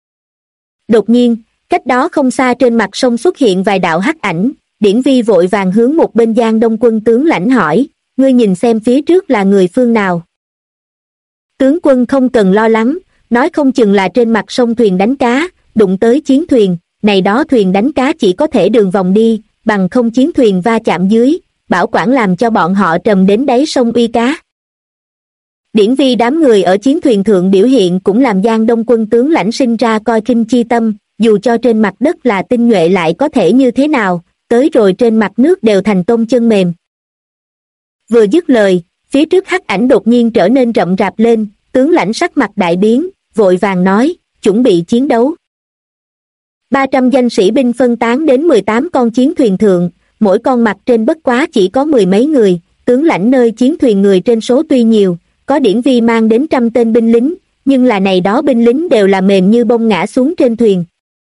Đột nhiên, cách đó không xa trên mặt sông xuất hiện vài đạo hắc ảnh, Điển Vi vội vàng hướng một bên Giang Đông quân tướng lãnh hỏi, ngươi nhìn xem phía trước là người phương nào. Tướng quân không cần lo lắng, nói không chừng là trên mặt sông thuyền đánh cá, đụng tới chiến thuyền, này đó thuyền đánh cá chỉ có thể đường vòng đi, bằng không chiến thuyền va chạm dưới, bảo quản làm cho bọn họ trầm đến đáy sông uy cá. Điển Vi đám người ở chiến thuyền thượng biểu hiện cũng làm Giang Đông quân tướng lãnh sinh ra coi khinh chi tâm, dù cho trên mặt đất là tinh nhuệ lại có thể như thế nào, tới rồi trên mặt nước đều thành tôm chân mềm. Vừa dứt lời, phía trước hắc ảnh đột nhiên trở nên rậm rạp lên, tướng lãnh sắc mặt đại biến, vội vàng nói, chuẩn bị chiến đấu. 300 danh sĩ binh phân tán đến 18 con chiến thuyền thượng, mỗi con mặt trên bất quá chỉ có 10 mấy người, tướng lãnh nơi chiến thuyền người trên số tuy nhiều, có Điển Vi mang đến 100 tên binh lính, nhưng là này đó binh lính đều là mềm như bông ngã xuống trên thuyền.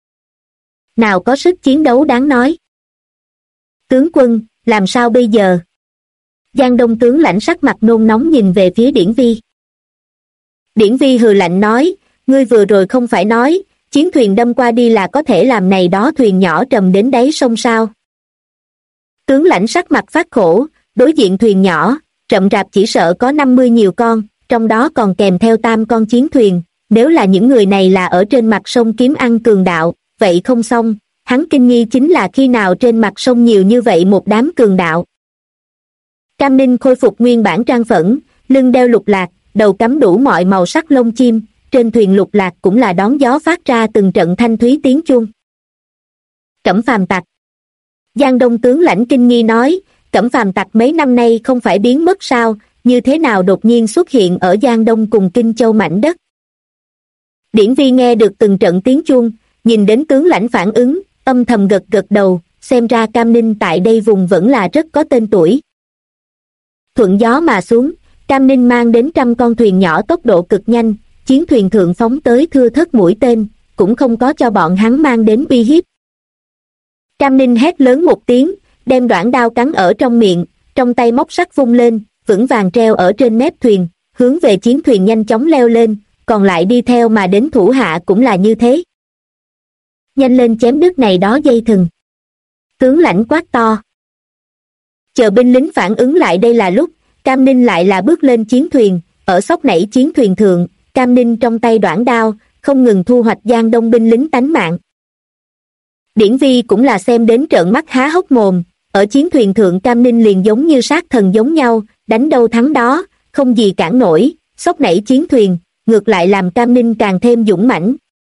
Nào có sức chiến đấu đáng nói. Tướng quân, làm sao bây giờ? Giang Đông tướng lãnh sắc mặt nôn nóng nhìn về phía Điển Vi. Điển Vi hừ lạnh nói, ngươi vừa rồi không phải nói, chiến thuyền đâm qua đi là có thể làm này đó thuyền nhỏ trầm đến đáy sông sao? Tướng lãnh sắc mặt phát khổ, đối diện thuyền nhỏ, rậm rạp chỉ sợ có 50 nhiều con, trong đó còn kèm theo 8 con chiến thuyền, nếu là những người này là ở trên mặt sông kiếm ăn cường đạo, vậy không xong, hắn kinh nghi chính là khi nào trên mặt sông nhiều như vậy một đám cường đạo. Cam Ninh khôi phục nguyên bản trang phẫn, lưng đeo lục lạc, đầu cắm đủ mọi màu sắc lông chim, trên thuyền lục lạc cũng là đón gió phát ra từng trận thanh thúy tiếng chuông. Cẩm Phàm tặc. Giang Đông tướng lãnh kinh nghi nói, Cẩm Phàm tặc mấy năm nay không phải biến mất sao, như thế nào đột nhiên xuất hiện ở Giang Đông cùng Kinh Châu mảnh đất. Điển Vi nghe được từng trận tiếng chuông, nhìn đến tướng lãnh phản ứng, âm thầm gật gật đầu, xem ra Cam Ninh tại đây vùng vẫn là rất có tên tuổi. Thuận gió mà xuống, Cam Ninh mang đến 100 con thuyền nhỏ tốc độ cực nhanh, chiến thuyền thượng phóng tới thưa thớt mũi tên, cũng không có cho bọn hắn mang đến uy hiếp. Cam Ninh hét lớn một tiếng, đem đoạn đao cắn ở trong miệng, trong tay móc sắt vung lên, vững vàng treo ở trên mép thuyền, hướng về chiến thuyền nhanh chóng leo lên, còn lại đi theo mà đến thủ hạ cũng là như thế. Nhanh lên chém đứt này đó dây thừng. Tướng lãnh quát to. Chờ binh lính phản ứng lại đây là lúc, Cam Ninh lại là bước lên chiến thuyền, ở xóc nảy chiến thuyền thượng, Cam Ninh trong tay đoản đao, không ngừng thu hoạch Giang Đông binh lính tánh mạng. Điển Vi cũng là xem đến trợn mắt há hốc mồm, ở chiến thuyền thượng Cam Ninh liền giống như sát thần giống nhau, đánh đâu thắng đó, không gì cản nổi, xóc nảy chiến thuyền, ngược lại làm Cam Ninh càng thêm dũng mãnh.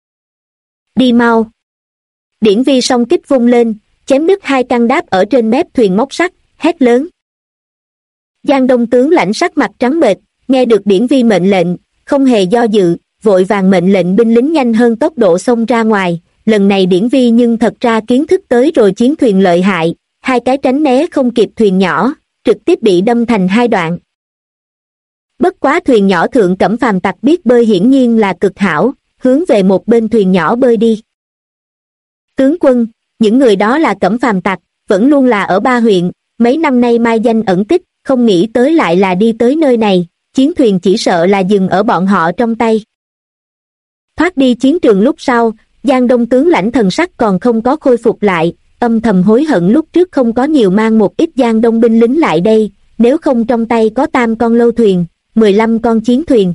Đi mau. Điển Vi song kích vung lên, chém đứt hai căn đáp ở trên mép thuyền móc sắt, hét lớn. Giang Đông tướng lãnh sắc mặt trắng bệch, nghe được Điển Vi mệnh lệnh, không hề do dự, vội vàng mệnh lệnh binh lính nhanh hơn tốc độ xông ra ngoài. Lần này Điển Vi nhưng thật ra kiến thức tới rồi chiến thuyền lợi hại, hai cái tránh né không kịp thuyền nhỏ, trực tiếp bị đâm thành hai đoạn. Bất quá thuyền nhỏ thượng Cẩm Phàm tặc biết bơi hiển nhiên là cực hảo, hướng về một bên thuyền nhỏ bơi đi. Tướng quân, những người đó là Cẩm Phàm tặc, vẫn luôn là ở Ba huyện, mấy năm nay mai danh ẩn tích, không nghĩ tới lại là đi tới nơi này, chiến thuyền chỉ sợ là dừng ở bọn họ trong tay. Thoát đi chiến trường lúc sau, Giang Đông tướng lãnh thần sắc còn không có khôi phục lại, âm thầm hối hận lúc trước không có nhiều mang một ít Giang Đông binh lính lại đây, nếu không trong tay có 8 con lâu thuyền, 15 con chiến thuyền.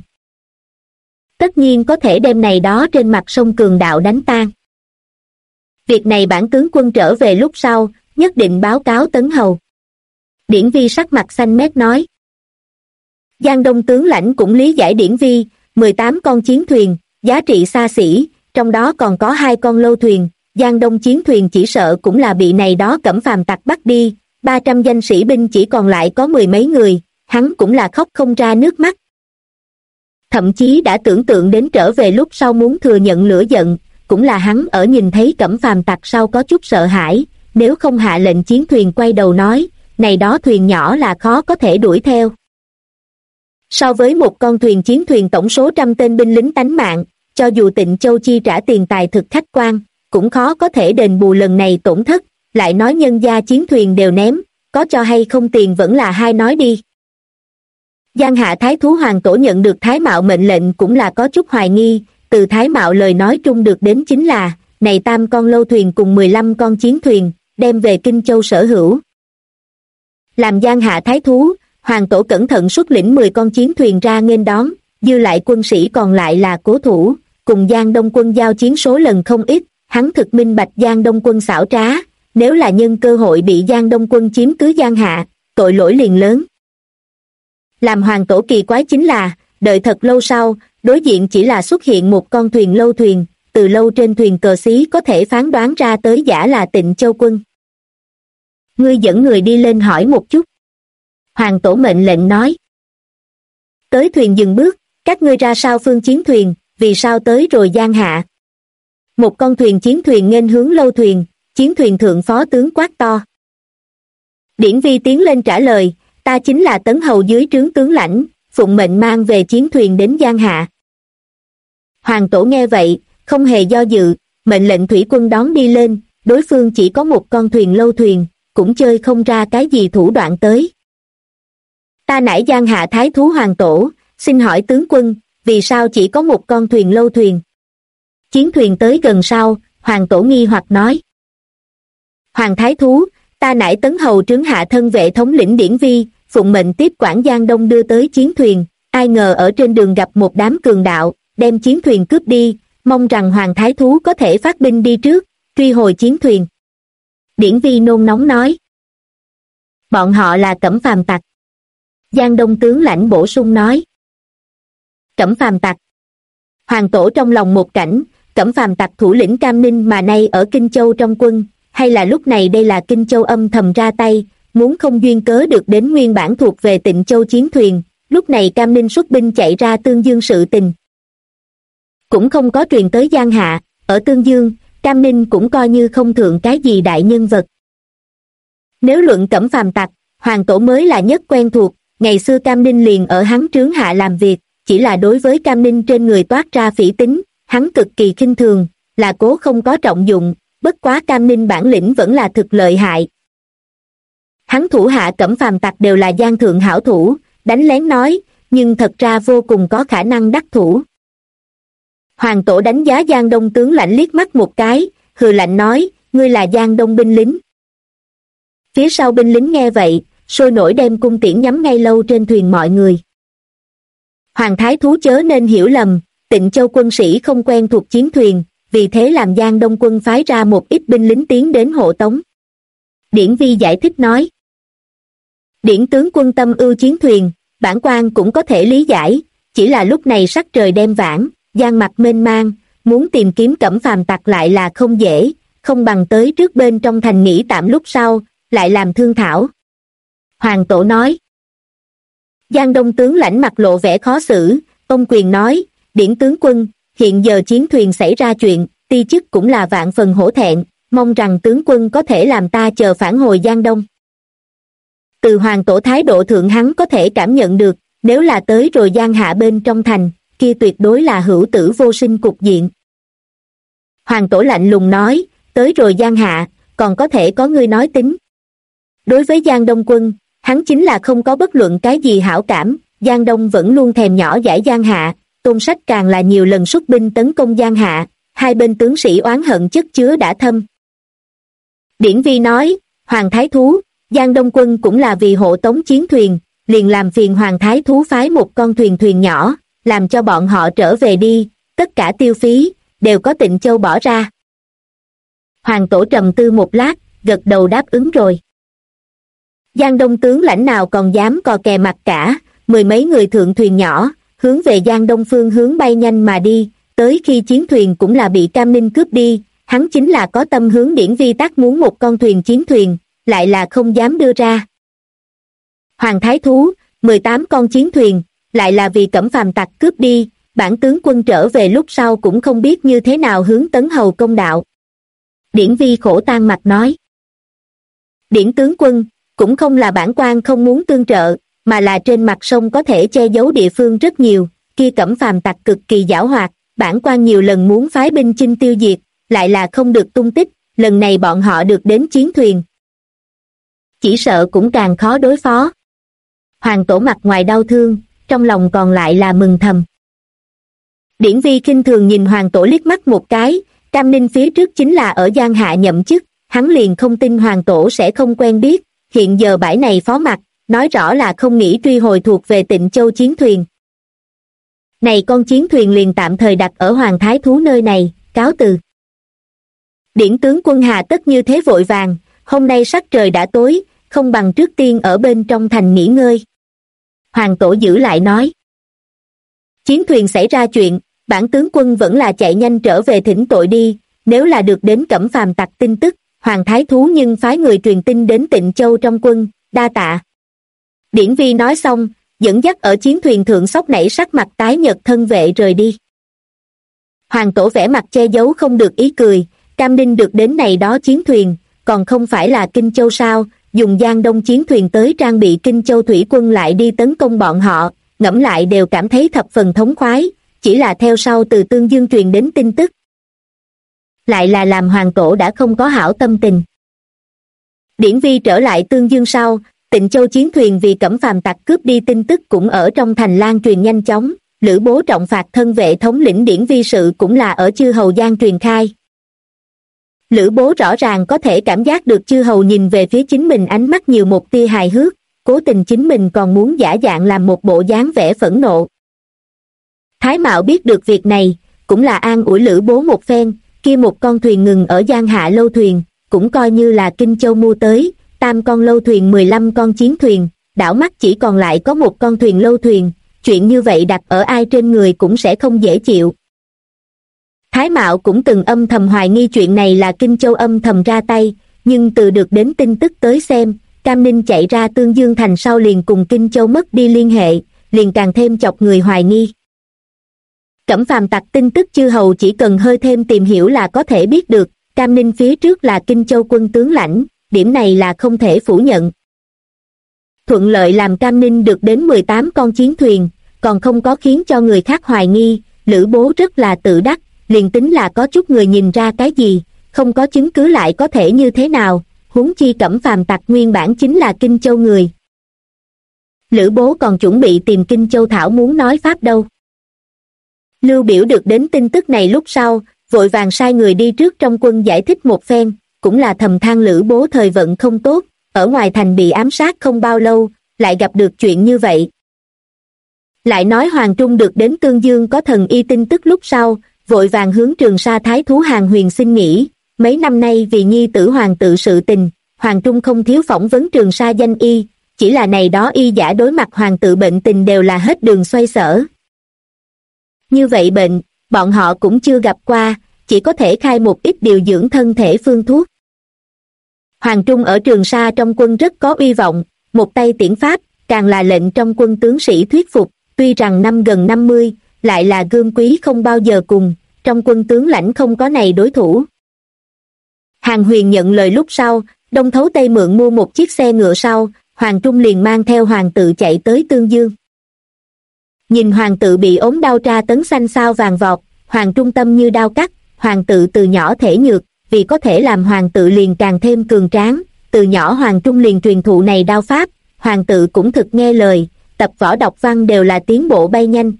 Tất nhiên có thể đem này đó trên mặt sông Cường Đạo đánh tan. Việc này bản tướng quân trở về lúc sau, nhất định báo cáo Tấn Hầu. Điển Vi sắc mặt xanh mét nói. Giang Đông tướng lãnh cũng lý giải Điển Vi, 18 con chiến thuyền, giá trị xa xỉ, trong đó còn có 2 con lâu thuyền, Giang Đông chiến thuyền chỉ sợ cũng là bị này đó Cẩm Phàm tặc bắt đi, 300 danh sĩ binh chỉ còn lại có 10 mấy người, hắn cũng là khóc không ra nước mắt. Thậm chí đã tưởng tượng đến trở về lúc sau muốn thừa nhận lửa giận, cũng là hắn ở nhìn thấy Cẩm Phàm tặc sau có chút sợ hãi, nếu không hạ lệnh chiến thuyền quay đầu nói, này đó thuyền nhỏ là khó có thể đuổi theo. So với một con thuyền chiến thuyền tổng số trăm tên binh lính tánh mạng, cho dù Tịnh Châu chi trả tiền tài thực khách quan, cũng khó có thể đền bù lần này tổn thất, lại nói nhân gia chiến thuyền đều ném, có cho hay không tiền vẫn là hai nói đi. Giang Hạ Thái Thú Hoàng Tổ nhận được Thái Mạo mệnh lệnh cũng là có chút hoài nghi, từ Thái Mạo lời nói trung được đến chính là, này 8 con lâu thuyền cùng 15 con chiến thuyền, đem về Kinh Châu sở hữu. Làm Giang Hạ Thái Thú, Hoàng Tổ cẩn thận xuất lĩnh 10 con chiến thuyền ra nghênh đón, dư lại quân sĩ còn lại là cố thủ, cùng Giang Đông quân giao chiến số lần không ít, hắn thực minh bạch Giang Đông quân xảo trá, nếu là nhân cơ hội bị Giang Đông quân chiếm cứ Giang Hạ, tội lỗi liền lớn. Làm Hoàng Tổ kỳ quái chính là, đợi thật lâu sau, đối diện chỉ là xuất hiện một con thuyền lâu thuyền, từ lâu trên thuyền cờ xí có thể phán đoán ra tới giả là Tịnh Châu quân. Ngươi dẫn người đi lên hỏi một chút. Hoàng Tổ mệnh lệnh nói. Tới thuyền dừng bước, các ngươi ra sao phương chiến thuyền, vì sao tới rồi Giang Hạ. Một con thuyền chiến thuyền nghênh hướng lâu thuyền, chiến thuyền thượng phó tướng quát to. Điển Vi tiến lên trả lời, ta chính là Tấn Hầu dưới trướng tướng lãnh, phụng mệnh mang về chiến thuyền đến Giang Hạ. Hoàng Tổ nghe vậy, không hề do dự, mệnh lệnh thủy quân đón đi lên, đối phương chỉ có một con thuyền lâu thuyền, cũng chơi không ra cái gì thủ đoạn tới. Ta nãy Giang Hạ Thái Thú Hoàng Tổ, xin hỏi tướng quân, vì sao chỉ có một con thuyền lâu thuyền? Chiến thuyền tới gần sau, Hoàng Tổ nghi hoặc nói. Hoàng Thái Thú, ta nãy Tấn Hầu trướng hạ thân vệ thống lĩnh Điển Vi, phụng mệnh tiếp quản Giang Đông đưa tới chiến thuyền, ai ngờ ở trên đường gặp một đám cường đạo, đem chiến thuyền cướp đi, mong rằng Hoàng Thái Thú có thể phát binh đi trước, truy hồi chiến thuyền. Điển Vi nôn nóng nói. Bọn họ là Cẩm Phàm tặc. Giang Đông tướng lãnh bổ sung nói. Cẩm Phàm tặc. Hoàng Tổ trong lòng một cảnh, Cẩm Phàm tặc thủ lĩnh Cam Ninh mà nay ở Kinh Châu trong quân, hay là lúc này đây là Kinh Châu âm thầm ra tay, muốn không duyên cớ được đến nguyên bản thuộc về Tịnh Châu chiến thuyền, lúc này Cam Ninh xuất binh chạy ra Tương Dương sự tình. Cũng không có truyền tới Giang Hạ, ở Tương Dương, Cam Ninh cũng coi như không thượng cái gì đại nhân vật. Nếu luận Cẩm Phàm tặc, Hoàng Tổ mới là nhất quen thuộc, ngày xưa Cam Ninh liền ở hắn trướng hạ làm việc, chỉ là đối với Cam Ninh trên người toát ra phỉ tính, hắn cực kỳ khinh thường, là cố không có trọng dụng, bất quá Cam Ninh bản lĩnh vẫn là thực lợi hại. Hắn thủ hạ Cẩm Phàm tặc đều là giang thượng hảo thủ, đánh lén nói, nhưng thật ra vô cùng có khả năng đắc thủ. Hoàng tổ đánh giá Giang Đông tướng lãnh liếc mắt một cái, hừ lạnh nói, ngươi là Giang Đông binh lính. Phía sau binh lính nghe vậy, sôi nổi đem cung tiễn nhắm ngay lâu trên thuyền mọi người. Hoàng thái thú chớ nên hiểu lầm, Tịnh Châu quân sĩ không quen thuộc chiến thuyền, vì thế làm Giang Đông quân phái ra một ít binh lính tiến đến hộ tống. Điển Vi giải thích nói, Điển tướng quân tâm ưu chiến thuyền, bản quan cũng có thể lý giải, chỉ là lúc này sắc trời đen vãn, giang mặt mênh mang, muốn tìm kiếm Cẩm Phàm tặc lại là không dễ, không bằng tới trước bên trong thành nghỉ tạm lúc sau, lại làm thương thảo. Hoàng tổ nói. Giang Đông tướng lãnh mặt lộ vẻ khó xử, ông quyền nói, Điển tướng quân, hiện giờ chiến thuyền xảy ra chuyện, ti chức cũng là vạn phần hổ thẹn, mong rằng tướng quân có thể làm ta chờ phản hồi Giang Đông. Từ hoàng tổ thái độ thượng hắn có thể cảm nhận được, nếu là tới rồi Giang Hạ bên trong thành, kia tuyệt đối là hữu tử vô sinh cục diện. Hoàng tổ lạnh lùng nói, tới rồi Giang Hạ, còn có thể có ngươi nói tính. Đối với Giang Đông quân, hắn chính là không có bất luận cái gì hảo cảm, Giang Đông vẫn luôn thèm nhỏ dãi Giang Hạ, Tôn Sách càng là nhiều lần xuất binh tấn công Giang Hạ, hai bên tướng sĩ oán hận chất chứa đã thâm. Điển Vi nói, Hoàng Thái Thú, Giang Đông quân cũng là vì hộ tống chiến thuyền, liền làm phiền Hoàng Thái Thú phái một con thuyền nhỏ, làm cho bọn họ trở về đi, tất cả tiêu phí, đều có Tịnh Châu bỏ ra. Hoàng tổ trầm tư một lát, gật đầu đáp ứng rồi. Giang Đông tướng lãnh nào còn dám cò kè mặt cả, mười mấy người thượng thuyền nhỏ, hướng về Giang Đông phương hướng bay nhanh mà đi, tới khi chiến thuyền cũng là bị Cam Ninh cướp đi, hắn chính là có tâm hướng Điển Vi tác muốn một con thuyền chiến thuyền, lại là không dám đưa ra. Hoàng Thái Thú, 18 con chiến thuyền, lại là vì Cẩm Phàm tặc cướp đi, bản tướng quân trở về lúc sau cũng không biết như thế nào hướng Tấn Hầu công đạo. Điển Vi khổ tang mặt nói. Điển tướng quân, cũng không là bản quan không muốn tương trợ, mà là trên mặt sông có thể che giấu địa phương rất nhiều, kia Cẩm Phàm tặc cực kỳ giảo hoạt, bản quan nhiều lần muốn phái binh chinh tiêu diệt, lại là không được tung tích, lần này bọn họ được đến chiến thuyền. Chỉ sợ cũng càng khó đối phó. Hoàng tổ mặt ngoài đau thương, trong lòng còn lại là mừng thầm. Điển Vi khinh thường nhìn hoàng tổ liếc mắt một cái, Cam Ninh phía trước chính là ở Giang Hạ nhậm chức, hắn liền không tin hoàng tổ sẽ không quen biết, hiện giờ bãi này phó mặt, nói rõ là không nghĩ truy hồi thuộc về Tịnh Châu chiến thuyền. Này con chiến thuyền liền tạm thời đặt ở Hoàng Thái Thú nơi này, cáo từ. Điển tướng quân hà tất như thế vội vàng, hôm nay sắc trời đã tối, không bằng trước tiên ở bên trong thành nghỉ ngơi. Hoàng tổ giữ lại nói. Chiến thuyền xảy ra chuyện, bản tướng quân vẫn là chạy nhanh trở về thỉnh tội đi, nếu là được đến Cẩm Phàm tặc tin tức, Hoàng Thái Thú nhưng phái người truyền tin đến Tịnh Châu trong quân, đa tạ. Điển Vi nói xong, dẫn dắt ở chiến thuyền thượng sóc nảy sắc mặt tái nhợt thân vệ rời đi. Hoàng tổ vẻ mặt che giấu không được ý cười, Cam Ninh được đến này đó chiến thuyền, còn không phải là Kinh Châu sao, dùng Giang Đông chiến thuyền tới trang bị Kinh Châu thủy quân lại đi tấn công bọn họ, ngẫm lại đều cảm thấy thập phần thống khoái, chỉ là theo sau từ Tương Dương truyền đến tin tức. Lại là làm hoàng tổ đã không có hảo tâm tình. Điển Vi trở lại Tương Dương sau, Tịnh Châu chiến thuyền vì Cẩm Phàm tặc cướp đi tin tức cũng ở trong thành lan truyền nhanh chóng, Lữ Bố trọng phạt thân vệ thống lĩnh Điển Vi sự cũng là ở chư hầu Giang truyền khai. Lữ Bố rõ ràng có thể cảm giác được chư hầu nhìn về phía chính mình ánh mắt nhiều một tia hài hước, cố tình chính mình còn muốn giả dạng làm một bộ dáng vẻ phẫn nộ. Thái Mạo biết được việc này, cũng là an ủi Lữ Bố một phen, kia một con thuyền ngừng ở Giang Hạ lâu thuyền, cũng coi như là Kinh Châu mua tới, 8 con lâu thuyền 15 con chiến thuyền, đảo mắt chỉ còn lại có một con thuyền lâu thuyền, chuyện như vậy đặt ở ai trên người cũng sẽ không dễ chịu. Thái Mạo cũng từng âm thầm hoài nghi chuyện này là Kinh Châu âm thầm ra tay, nhưng từ được đến tin tức tới xem, Cam Ninh chạy ra Tương Dương thành sau liền cùng Kinh Châu mất đi liên hệ, liền càng thêm chọc người hoài nghi. Cẩm Phàm tặc tin tức chư hầu chỉ cần hơi thêm tìm hiểu là có thể biết được, Cam Ninh phía trước là Kinh Châu quân tướng lãnh, điểm này là không thể phủ nhận. Thuận lợi làm Cam Ninh được đến 18 con chiến thuyền, còn không có khiến cho người khác hoài nghi, Lữ Bố rất là tự đắc, liền tính là có chút người nhìn ra cái gì, không có chứng cứ lại có thể như thế nào, huống chi Cẩm Phàm tặc nguyên bản chính là Kinh Châu người. Lữ Bố còn chuẩn bị tìm Kinh Châu thảo muốn nói pháp đâu. Lưu Biểu được đến tin tức này lúc sau, vội vàng sai người đi trước trong quân giải thích một phen, cũng là thầm than Lữ Bố thời vận không tốt, ở ngoài thành bị ám sát không bao lâu, lại gặp được chuyện như vậy. Lại nói Hoàng Trung được đến Tương Dương có thần y tin tức lúc sau, vội vàng hướng Trường Sa thái thú Hàn Huyền xin nghỉ, mấy năm nay vì nhi tử hoàng tự sự tình, Hoàng Trung không thiếu phỏng vấn Trường Sa danh y, chỉ là này đó y giả đối mặt hoàng tự bệnh tình đều là hết đường xoay sở. Như vậy bệnh, bọn họ cũng chưa gặp qua, chỉ có thể khai một ít điều dưỡng thân thể phương thuốc. Hoàng Trung ở Trường Sa trong quân rất có uy vọng, một tay tiễn pháp, càng là lệnh trong quân tướng sĩ thuyết phục, tuy rằng năm gần 50, lại là gươm quý không bao giờ cùng, trong quân tướng lãnh không có này đối thủ. Hàn Huyền nhận lời lúc sau, Đông Thấu Tây mượn mua một chiếc xe ngựa sau, Hoàng Trung liền mang theo hoàng tự chạy tới Tương Dương. Nhìn hoàng tự bị ốm đau tra tấn xanh xao vàng vọt, Hoàng Trung tâm như đao cắt, hoàng tự từ nhỏ thể nhược, vì có thể làm hoàng tự liền càng thêm cường tráng, từ nhỏ Hoàng Trung liền truyền thụ này đao pháp, hoàng tự cũng thực nghe lời, tập võ đọc văn đều là tiến bộ bay nhanh.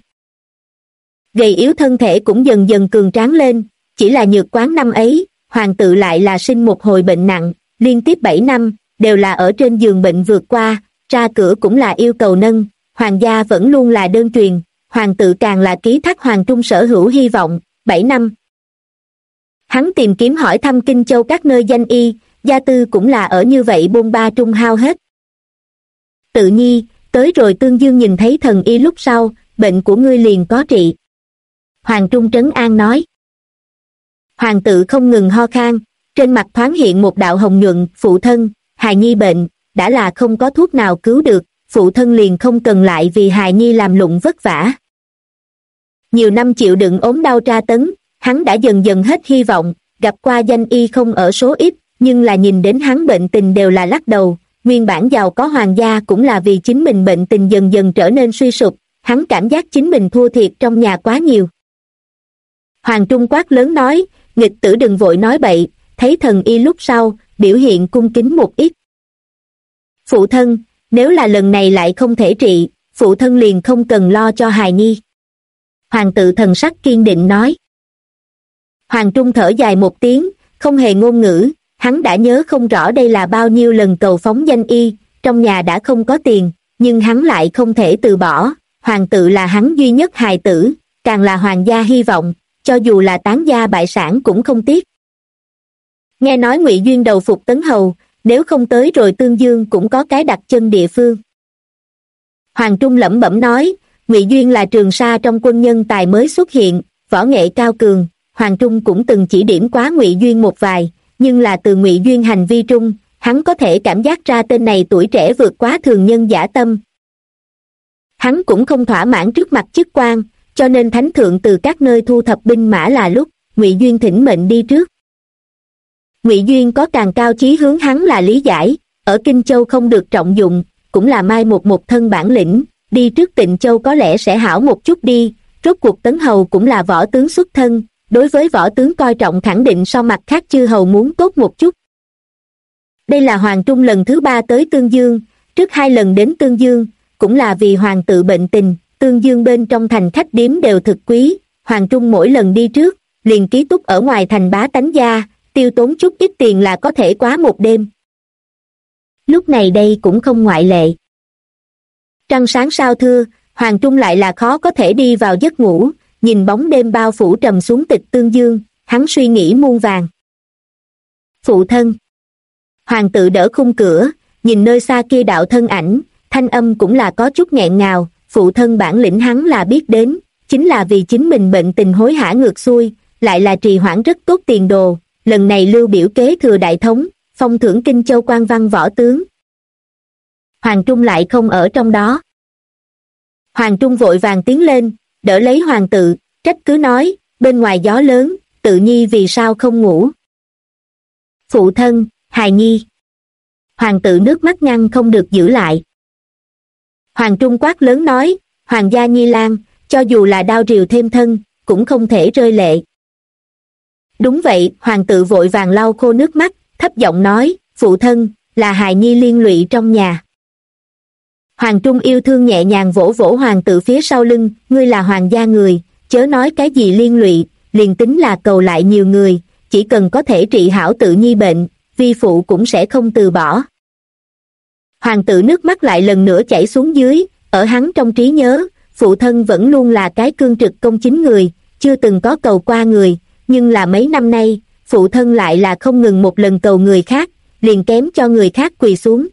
Gầy yếu thân thể cũng dần dần cường tráng lên, chỉ là nhược quán năm ấy, hoàng tự lại là sinh một hồi bệnh nặng, liên tiếp 7 năm, đều là ở trên giường bệnh vượt qua, ra cửa cũng là yêu cầu nâng, hoàng gia vẫn luôn là đơn truyền, hoàng tự càng là ký thác Hoàng Trung sở hữu hy vọng, 7 năm. Hắn tìm kiếm hỏi thăm Kinh Châu các nơi danh y, gia tư cũng là ở như vậy bôn ba trung hao hết. Tự nhi, tới rồi Tương Dương nhìn thấy thần y lúc sau, bệnh của ngươi liền có trị. Hoàng Trung trấn an nói. Hoàng tự không ngừng ho khan, trên mặt thoáng hiện một đạo hồng nhuận, phụ thân, hài nhi bệnh, đã là không có thuốc nào cứu được, phụ thân liền không cần lại vì hài nhi làm lụng vất vả. Nhiều năm chịu đựng ốm đau tra tấn, hắn đã dần dần hết hy vọng, gặp qua danh y không ở số ít, nhưng là nhìn đến hắn bệnh tình đều là lắc đầu, nguyên bản giàu có hoàng gia cũng là vì chính mình bệnh tình dần dần trở nên suy sụp, hắn cảm giác chính mình thua thiệt trong nhà quá nhiều. Hoàng Trung quát lớn nói, nghịch tử đừng vội nói bậy, thấy thần y lúc sau, biểu hiện cung kính một ít. Phụ thân, nếu là lần này lại không thể trị, phụ thân liền không cần lo cho hài nhi. Hoàng tự thần sắc kiên định nói. Hoàng Trung thở dài một tiếng, không hề ngôn ngữ, hắn đã nhớ không rõ đây là bao nhiêu lần cầu phóng danh y, trong nhà đã không có tiền, nhưng hắn lại không thể từ bỏ, hoàng tự là hắn duy nhất hài tử, càng là hoàng gia hy vọng, cho dù là tán gia bại sản cũng không tiếc. Nghe nói Ngụy Duyên đầu phục Tấn Hầu, nếu không tới rồi Tương Dương cũng có cái đặt chân địa phương. Hoàng Trung lẩm bẩm nói, Ngụy Duyên là Trường Sa trong quân nhân tài mới xuất hiện, võ nghệ cao cường, Hoàng Trung cũng từng chỉ điểm quá Ngụy Duyên một vài, nhưng là từ Ngụy Duyên hành vi trung, hắn có thể cảm giác ra tên này tuổi trẻ vượt quá thường nhân dã tâm. Hắn cũng không thỏa mãn trước mặt chức quan, cho nên thánh thượng từ các nơi thu thập binh mã là lúc, Ngụy Duyên thỉnh mệnh đi trước. Ngụy Duyên có càng cao chí hướng hắn là lý giải, ở Kinh Châu không được trọng dụng, cũng là mai một thân bản lĩnh, đi trước Tịnh Châu có lẽ sẽ hảo một chút đi, rốt cuộc Tấn Hầu cũng là võ tướng xuất thân, đối với võ tướng coi trọng khẳng định so mặt khác chư hầu muốn tốt một chút. Đây là Hoàng Trung lần thứ 3 tới Tương Dương, trước 2 lần đến Tương Dương, cũng là vì hoàng tự bệnh tình, Tương Dương bên trong thành khách điếm đều thực quý, Hoàng Trung mỗi lần đi trước, liền ký túc ở ngoài thành bá tánh gia, tiêu tốn chút ít tiền là có thể quá một đêm. Lúc này đây cũng không ngoại lệ. Trăng sáng sao thưa, Hoàng Trung lại là khó có thể đi vào giấc ngủ, nhìn bóng đêm bao phủ trầm xuống tịch Tương Dương, hắn suy nghĩ muôn vàng. Phụ thân. Hoàng tự đỡ khung cửa, nhìn nơi xa kia đạo thân ảnh, thanh âm cũng là có chút nghẹn ngào, phụ thân bản lĩnh hắn là biết đến, chính là vì chính mình bệnh tình hối hả ngược xuôi, lại là trì hoãn rất tốt tiền đồ, lần này Lưu Biểu kế thừa đại thống, phong thưởng Kinh Châu quan văn võ tướng. Hoàng Trung lại không ở trong đó. Hoàng Trung vội vàng tiến lên, đỡ lấy hoàng tự, trách cứ nói, bên ngoài gió lớn, tự nhi vì sao không ngủ. Phụ thân, hài nhi. Hoàng tự nước mắt ngăn không được giữ lại. Hoàng Trung quát lớn nói, hoàng gia nhi lang, cho dù là đao rìu thêm thân, cũng không thể rơi lệ. Đúng vậy, hoàng tự vội vàng lau khô nước mắt, thấp giọng nói, phụ thân, là hài nhi liên lụy trong nhà. Hoàng Trung yêu thương nhẹ nhàng vỗ vỗ hoàng tự phía sau lưng, ngươi là hoàng gia người, chớ nói cái gì liên lụy, liền tính là cầu lại nhiều người, chỉ cần có thể trị hảo tự nhi bệnh, vi phụ cũng sẽ không từ bỏ. Hoàng tử nước mắt lại lần nữa chảy xuống dưới, ở hắn trong trí nhớ, phụ thân vẫn luôn là cái cương trực công chính người, chưa từng có cầu qua người, nhưng là mấy năm nay, phụ thân lại là không ngừng một lần cầu người khác, liền kém cho người khác quỳ xuống.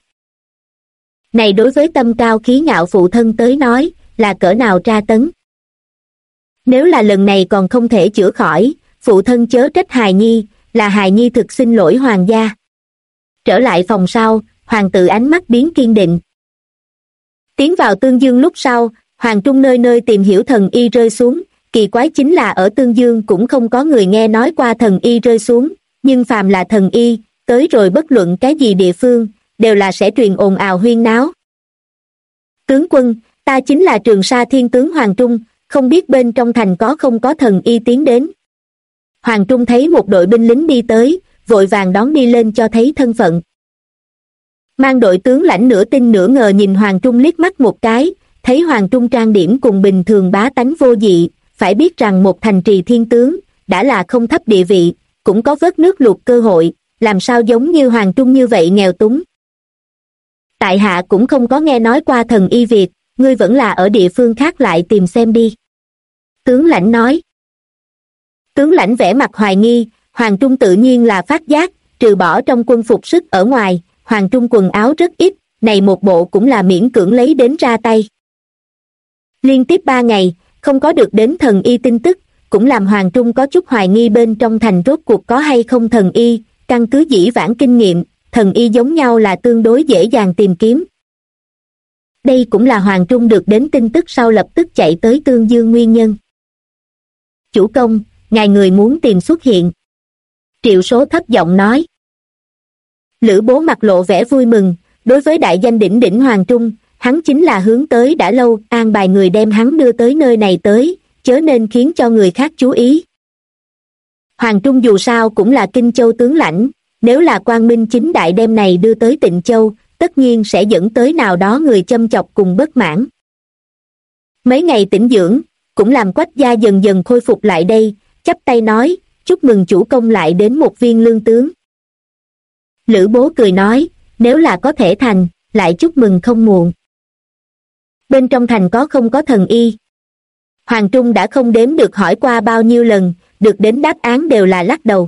Này đối với tâm cao khí ngạo phụ thân tới nói, là cỡ nào tra tấn. Nếu là lần này còn không thể chữa khỏi, phụ thân chớ trách hài nhi, là hài nhi thực xin lỗi hoàng gia. Trở lại phòng sau, hoàng tử ánh mắt biến kiên định. Tiến vào Tương Dương lúc sau, hoàng trung nơi nơi tìm hiểu thần y rơi xuống, kỳ quái chính là ở Tương Dương cũng không có người nghe nói qua thần y rơi xuống, nhưng phàm là thần y, tới rồi bất luận cái gì địa phương, đều là sẽ truyền ồn ào huyên náo. Tướng quân, ta chính là Trường Sa Thiên tướng Hoàng Trung, không biết bên trong thành có không có thần y tiến đến. Hoàng Trung thấy một đội binh lính đi tới, vội vàng đón đi lên cho thấy thân phận. Mang đội tướng lãnh nửa tin nửa ngờ nhìn Hoàng Trung liếc mắt một cái, thấy Hoàng Trung trang điểm cùng bình thường bá tánh vô dị, phải biết rằng một thành trì thiên tướng, đã là không thấp địa vị, cũng có vớt nước luộc cơ hội, làm sao giống như Hoàng Trung như vậy nghèo túng. Tại hạ cũng không có nghe nói qua thần y Việt, ngươi vẫn là ở địa phương khác lại tìm xem đi. Tướng lãnh nói. Tướng lãnh vẻ mặt hoài nghi, Hoàng Trung tự nhiên là phát giác, trừ bỏ trong quân phục sức ở ngoài, Hoàng Trung quần áo rất ít, này một bộ cũng là miễn cưỡng lấy đến ra tay. Liên tiếp 3 ngày, không có được đến thần y tin tức, cũng làm Hoàng Trung có chút hoài nghi bên trong thành rốt cuộc có hay không thần y, căn cứ dĩ vãng kinh nghiệm, thần y giống nhau là tương đối dễ dàng tìm kiếm. Đây cũng là Hoàng Trung được đến tin tức sau lập tức chạy tới Tương Dương nguyên nhân. Chủ công, ngài người muốn tìm xuất hiện. Triệu Số thấp giọng nói. Lữ Bố mặt lộ vẻ vui mừng, đối với đại danh đỉnh đỉnh Hoàng Trung, hắn chính là hướng tới đã lâu, an bài người đem hắn đưa tới nơi này tới, chớ nên khiến cho người khác chú ý. Hoàng Trung dù sao cũng là Kinh Châu tướng lãnh, nếu là quang minh chính đại đem này đưa tới Tịnh Châu, tất nhiên sẽ dẫn tới nào đó người châm chọc cùng bất mãn. Mấy ngày tĩnh dưỡng, cũng làm Quách gia dần dần khôi phục lại đây, chắp tay nói, chúc mừng chủ công lại đến một viên lương tướng. Lữ Bố cười nói, nếu là có thể thành, lại chúc mừng không muộn. Bên trong thành có không có thần y? Hoàng Trung đã không đếm được hỏi qua bao nhiêu lần, được đến đáp án đều là lắc đầu.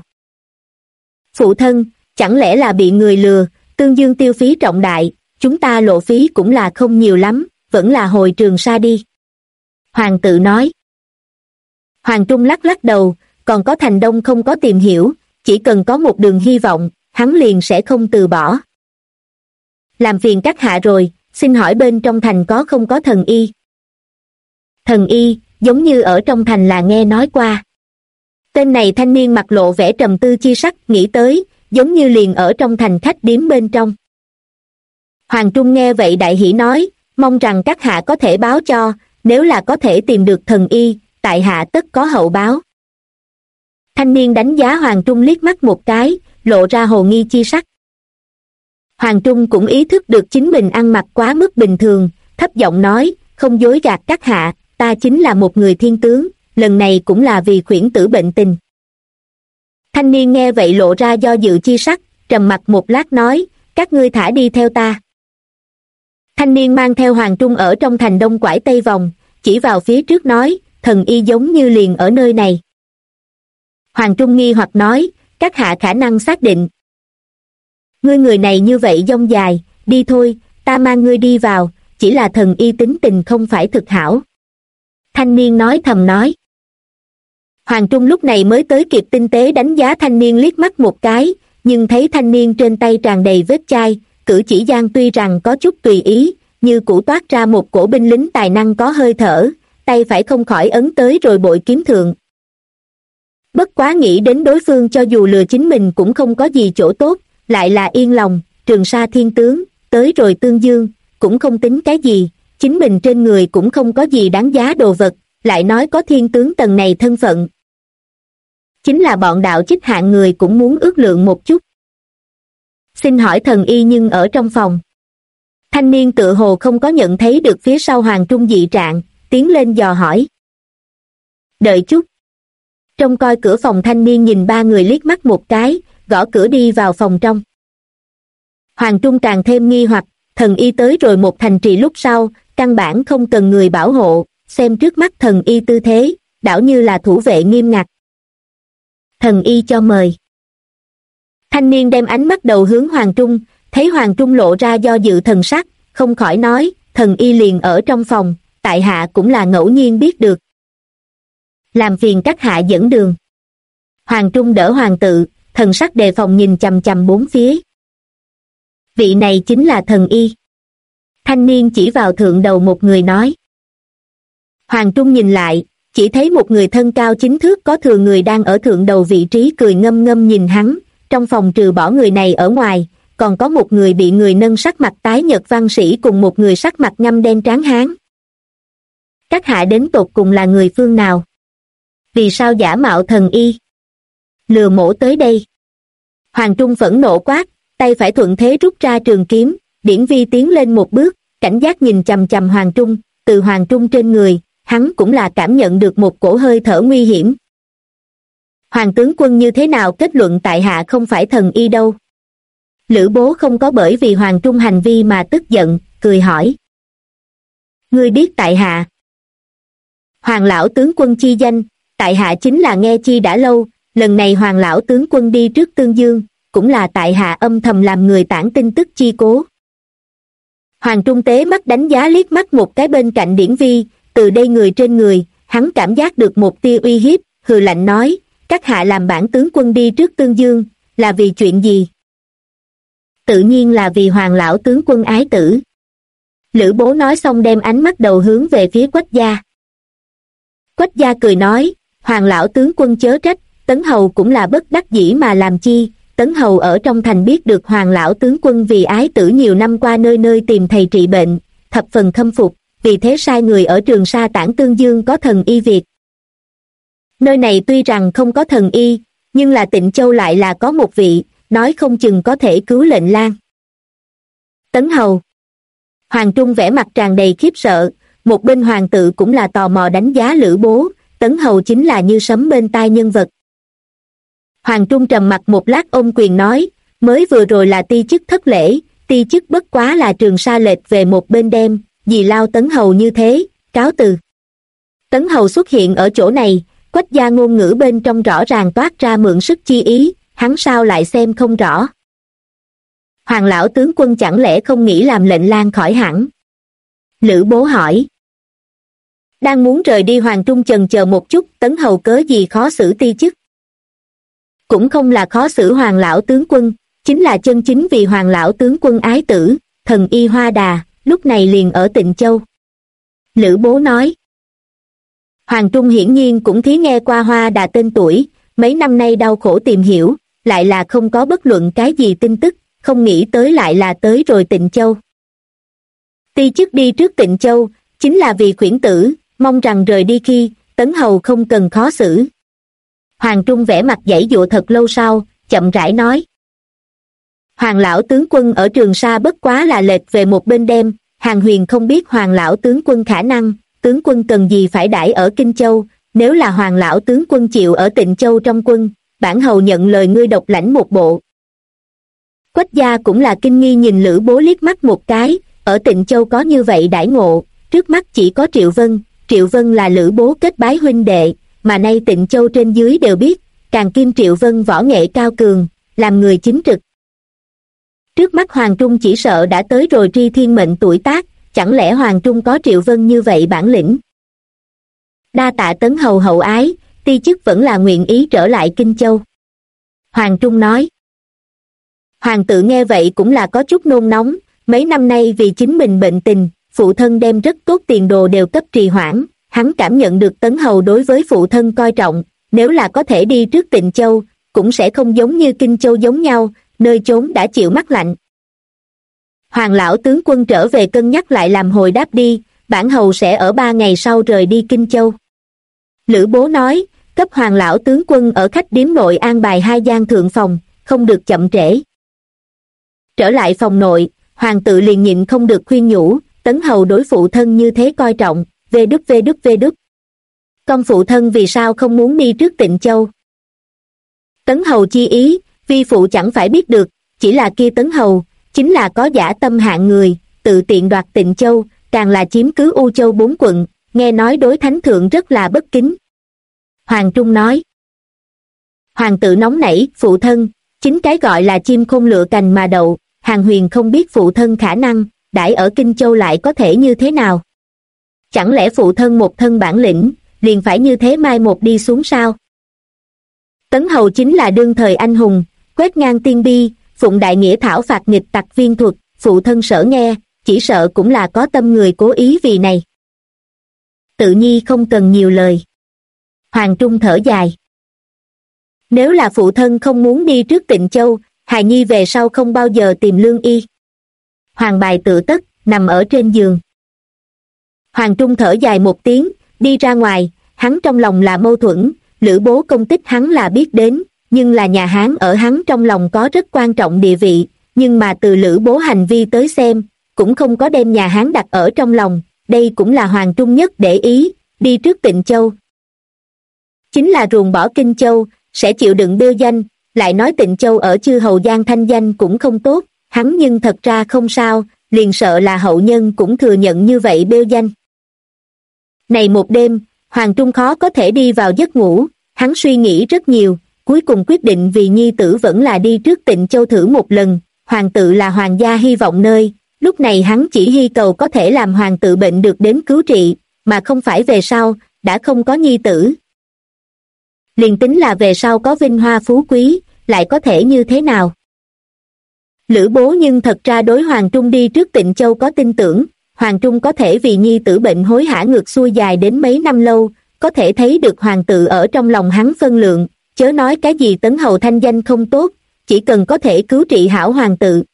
Phụ thân, chẳng lẽ là bị người lừa, Tương Dương tiêu phí trọng đại, chúng ta lộ phí cũng là không nhiều lắm, vẫn là hồi Trường Sa đi. Hoàng tự nói. Hoàng Trung lắc lắc đầu, còn có thành đông không có tìm hiểu, chỉ cần có một đường hy vọng, hắn liền sẽ không từ bỏ. Làm phiền các hạ rồi, xin hỏi bên trong thành có không có thần y? Thần y, giống như ở trong thành là nghe nói qua. Tên này thanh niên mặt lộ vẻ trầm tư chi sắc, nghĩ tới, giống như liền ở trong thành khách điếm bên trong. Hoàng Trung nghe vậy đại hỉ nói, mong rằng các hạ có thể báo cho, nếu là có thể tìm được thần y, tại hạ tất có hậu báo. Thanh niên đánh giá Hoàng Trung liếc mắt một cái, lộ ra hồ nghi chi sắc. Hoàng Trung cũng ý thức được chính mình ăn mặc quá mức bình thường, thấp giọng nói, không dối gạt các hạ, ta chính là một người thiên tướng, lần này cũng là vì khuyển tử bệnh tình. Thanh niên nghe vậy lộ ra do dự chi sắc, trầm mặc một lát nói, các ngươi thả đi theo ta. Thanh niên mang theo Hoàng Trung ở trong thành đông quải tây vòng, chỉ vào phía trước nói, thần y giống như liền ở nơi này. Hoàng Trung nghi hoặc nói, các hạ khả năng xác định. Ngươi người này như vậy dông dài, đi thôi, ta mang ngươi đi vào, chỉ là thần y tính tình không phải thực hảo. Thanh niên nói thầm nói. Hoàng Trung lúc này mới tới kịp tinh tế đánh giá thanh niên liếc mắt một cái, nhưng thấy thanh niên trên tay tràn đầy vết chai, cử chỉ gian tuy rằng có chút tùy ý, như cũ toát ra một cổ binh lính tài năng có hơi thở, tay phải không khỏi ấn tới rồi bội kiếm thượng. Bất quá nghĩ đến đối phương cho dù lừa chính mình cũng không có gì chỗ tốt, lại là yên lòng, Trường Sa thiên tướng, tới rồi Tương Dương, cũng không tính cái gì, chính mình trên người cũng không có gì đáng giá đồ vật, lại nói có thiên tướng tầng này thân phận. Chính là bọn đạo chích hạng người cũng muốn ước lượng một chút. Xin hỏi thần y nhưng ở trong phòng. Thanh niên tự hồ không có nhận thấy được phía sau Hoàng Trung dị trạng, tiến lên dò hỏi. Đợi chút. Trông coi cửa phòng thanh niên nhìn ba người liếc mắt một cái, gõ cửa đi vào phòng trong. Hoàng Trung càng thêm nghi hoặc, thần y tới rồi một thành trì lúc sau, căn bản không cần người bảo hộ, xem trước mắt thần y tư thế, đảo như là thủ vệ nghiêm ngặt. Thần y cho mời. Thanh niên đem ánh mắt đầu hướng Hoàng Trung, thấy Hoàng Trung lộ ra do dự thần sắc, không khỏi nói, thần y liền ở trong phòng, tại hạ cũng là ngẫu nhiên biết được. Làm phiền các hạ dẫn đường. Hoàng Trung đỡ hoàng tự, thần sắc đề phòng nhìn chằm chằm bốn phía. Vị này chính là thần y. Thanh niên chỉ vào thượng đầu một người nói. Hoàng Trung nhìn lại, chỉ thấy một người thân cao 9 thước có thừa người đang ở thượng đầu vị trí cười ngâm ngâm nhìn hắn, trong phòng trừ bỏ người này ở ngoài, còn có một người bị người nâng sắc mặt tái nhợt văn sĩ cùng một người sắc mặt ngăm đen tráng hán. Các hạ đến tột cùng là người phương nào? Vì sao giả mạo thần y? Lừa mổ tới đây. Hoàng Trung phẫn nộ quát, tay phải thuận thế rút ra trường kiếm, Điển Vi tiến lên một bước, cảnh giác nhìn chằm chằm Hoàng Trung, từ Hoàng Trung trên người, hắn cũng là cảm nhận được một cổ hơi thở nguy hiểm. Hoàng tướng quân như thế nào kết luận tại hạ không phải thần y đâu? Lữ Bố không có bởi vì Hoàng Trung hành vi mà tức giận, cười hỏi. Ngươi biết tại hạ? Hoàng lão tướng quân chi danh, tại hạ chính là nghe chi đã lâu, lần này Hoàng lão tướng quân đi trước Tương Dương, cũng là tại hạ âm thầm làm người tản tin tức chi cố. Hoàng Trung tế mắt đánh giá liếc mắt một cái bên cạnh Điển Vi, từ đây người trên người, hắn cảm giác được một tia uy hiếp, hừ lạnh nói, các hạ làm bản tướng quân đi trước Tương Dương, là vì chuyện gì? Tự nhiên là vì Hoàng lão tướng quân ái tử. Lữ Bố nói xong đem ánh mắt đầu hướng về phía Quách gia. Quách gia cười nói, Hoàng lão tướng quân chớ trách, Tấn Hầu cũng là bất đắc dĩ mà làm chi. Tấn Hầu ở trong thành biết được Hoàng lão tướng quân vì ái tử nhiều năm qua nơi nơi tìm thầy trị bệnh, thập phần khâm phục, vì thế sai người ở Trường Sa Tản Tương Dương có thần y việc. Nơi này tuy rằng không có thần y, nhưng là Tịnh Châu lại là có một vị, nói không chừng có thể cứu lệnh lang. Tấn Hầu. Hoàng Trung vẻ mặt tràn đầy khiếp sợ, một bên hoàng tự cũng là tò mò đánh giá Lữ Bố, Tấn Hầu chính là như sấm bên tai nhân vật. Hoàng Trung trầm mặt một lát ôm quyền nói, mới vừa rồi là ti chức thất lễ, ti chức bất quá là Trường Sa lệch về một bên đem, vì lao Tấn Hầu như thế, cáo từ. Tấn Hầu xuất hiện ở chỗ này, Quách gia ngôn ngữ bên trong rõ ràng toát ra mượn sức chi ý, hắn sao lại xem không rõ. Hoàng lão tướng quân chẳng lẽ không nghĩ làm lệnh lang khỏi hẳn? Lữ Bố hỏi. Đang muốn rời đi Hoàng Trung chần chờ một chút, Tấn Hầu cớ gì khó xử ti chức? Cũng không là khó xử Hoàng lão tướng quân, chính là chân chính vì Hoàng lão tướng quân ái tử, thần y Hoa Đà, lúc này liền ở Tịnh Châu. Lữ Bố nói. Hoàng Trung hiển nhiên cũng thí nghe qua Hoa Đà tên tuổi, mấy năm nay đau khổ tìm hiểu, lại là không có bất luận cái gì tin tức, không nghĩ tới lại là tới rồi Tịnh Châu. Ti chức đi trước Tịnh Châu, chính là vì khuyển tử, mong rằng rời đi khi, Tấn Hầu không cần khó xử. Hoàng Trung vẻ mặt giãy dụa thật lâu sau, chậm rãi nói. Hoàng lão tướng quân ở Trường Sa bất quá là lệch về một bên đem, Hàn Huyền không biết Hoàng lão tướng quân khả năng, tướng quân cần gì phải đãi ở Kinh Châu, nếu là Hoàng lão tướng quân chịu ở Tịnh Châu trong quân, bản hầu nhận lời ngươi độc lãnh một bộ. Quách gia cũng là kinh nghi nhìn Lữ Bố liếc mắt một cái, ở Tịnh Châu có như vậy đãi ngộ, trước mắt chỉ có Triệu Vân là Lữ Bố kết bái huynh đệ, mà nay Tịnh Châu trên dưới đều biết, càng kim Triệu Vân võ nghệ cao cường, làm người chính trực. Trước mắt Hoàng Trung chỉ sợ đã tới rồi tri thiên mệnh tuổi tác, chẳng lẽ Hoàng Trung có Triệu Vân như vậy bản lĩnh? Đa tạ Tấn Hầu hậu ái, ti chức vẫn là nguyện ý trở lại Kinh Châu. Hoàng Trung nói. Hoàng tự nghe vậy cũng là có chút nôn nóng, mấy năm nay vì chính mình bệnh tình, phụ thân đem rất tốt tiền đồ đều cấp trì hoãn, hắn cảm nhận được Tấn Hầu đối với phụ thân coi trọng, nếu là có thể đi trước Tịnh Châu, cũng sẽ không giống như Kinh Châu giống nhau, nơi chốn đã chịu mát lạnh. Hoàng lão tướng quân trở về cân nhắc lại làm hồi đáp đi, bản hầu sẽ ở 3 ngày sau rời đi Kinh Châu. Lữ Bố nói, cấp Hoàng lão tướng quân ở khách điếm nội an bài 2 gian thượng phòng, không được chậm trễ. Trở lại phòng nội, Hoàng tự liền nhịn không được khuyên nhủ, Tấn Hầu đối phụ thân như thế coi trọng, vê đúc. Con phụ thân vì sao không muốn đi trước Tịnh Châu? Tấn hầu chi ý, vi phụ chẳng phải biết được, chỉ là kia Tấn hầu, chính là có dã tâm hạng người, tự tiện đoạt Tịnh Châu, càng là chiếm cứ U Châu 4 quận, nghe nói đối thánh thượng rất là bất kính. Hoàng Trung nói. Hoàng tự nóng nảy, phụ thân, chính cái gọi là chim không lựa cành mà đậu, Hàn Huyền không biết phụ thân khả năng, đãi ở Kinh Châu lại có thể như thế nào? Chẳng lẽ phụ thân một thân bản lĩnh, liền phải như thế mai một đi xuống sao? Tấn hầu chính là đương thời anh hùng, quét ngang tiên bi, phụng đại nghĩa thảo phạt nghịch tặc viên thuật, phụ thân sở nghe, chỉ sợ cũng là có tâm người cố ý vì này. Tự nhi không cần nhiều lời. Hoàng Trung thở dài. Nếu là phụ thân không muốn đi trước Tịnh Châu, hài nhi về sau không bao giờ tìm lương y. Hoàng Bài tự tất, nằm ở trên giường. Hoàng Trung thở dài một tiếng, đi ra ngoài, hắn trong lòng là mâu thuẫn, Lữ Bố công tích hắn là biết đến, nhưng là nhà Hán ở hắn trong lòng có rất quan trọng địa vị, nhưng mà từ Lữ Bố hành vi tới xem, cũng không có đem nhà Hán đặt ở trong lòng, đây cũng là Hoàng Trung nhất để ý, đi trước Tịnh Châu. Chính là ruồng bỏ Kinh Châu, sẽ chịu đựng bêu danh, lại nói Tịnh Châu ở chư hầu Giang thanh danh cũng không tốt, hắn nhưng thật ra không sao, liền sợ là hậu nhân cũng thừa nhận như vậy bêu danh. Này một đêm, Hoàng Trung khó có thể đi vào giấc ngủ, hắn suy nghĩ rất nhiều, cuối cùng quyết định vì nhi tử vẫn là đi trước Tịnh Châu thử một lần, hoàng tự là hoàng gia hy vọng nơi, lúc này hắn chỉ hy cầu có thể làm hoàng tự bệnh được đến cứu trị, mà không phải về sau, đã không có nhi tử. Liền tính là về sau có vinh hoa phú quý, lại có thể như thế nào? Lữ Bố nhưng thật ra đối Hoàng Trung đi trước Tịnh Châu có tin tưởng, Hoàng Trung có thể vì nhi tử bệnh hối hả ngược xuôi dài đến mấy năm lâu, có thể thấy được hoàng tự ở trong lòng hắn phân lượng, chớ nói cái gì Tấn hầu thanh danh không tốt, chỉ cần có thể cứu trị hảo hoàng tự,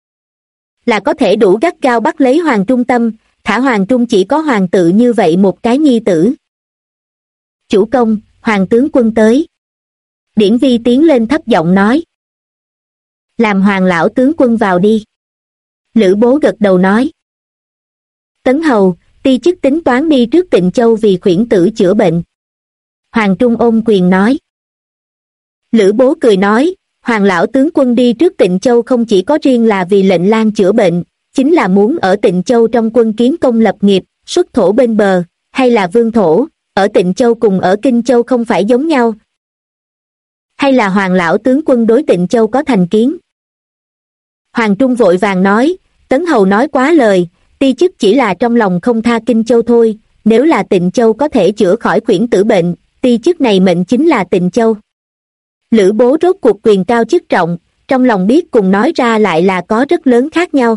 là có thể đủ gắt gao bắt lấy Hoàng Trung tâm, thả Hoàng Trung chỉ có hoàng tự như vậy một cái nhi tử. Chủ công, Hoàng tướng quân tới. Điển Vi tiến lên thấp giọng nói. Làm Hoàng lão tướng quân vào đi. Lữ Bố gật đầu nói. Tấn hầu, ti chức tính toán đi trước Tịnh Châu vì khuyển tử chữa bệnh. Hoàng Trung ôm quyền nói. Lữ Bố cười nói, Hoàng lão tướng quân đi trước Tịnh Châu không chỉ có riêng là vì lệnh lang chữa bệnh, chính là muốn ở Tịnh Châu trong quân kiến công lập nghiệp, xuất thổ bên bờ, hay là vương thổ, ở Tịnh Châu cùng ở Kinh Châu không phải giống nhau. Hay là Hoàng lão tướng quân đối Tịnh Châu có thành kiến? Hoàng Trung vội vàng nói, Tấn hầu nói quá lời, ti chức chỉ là trong lòng không tha Kinh Châu thôi, nếu là Tịnh Châu có thể chữa khỏi khuyển tử bệnh, ti chức này mệnh chính là Tịnh Châu. Lữ Bố rốt cuộc quyền cao chức trọng, trong lòng biết cùng nói ra lại là có rất lớn khác nhau.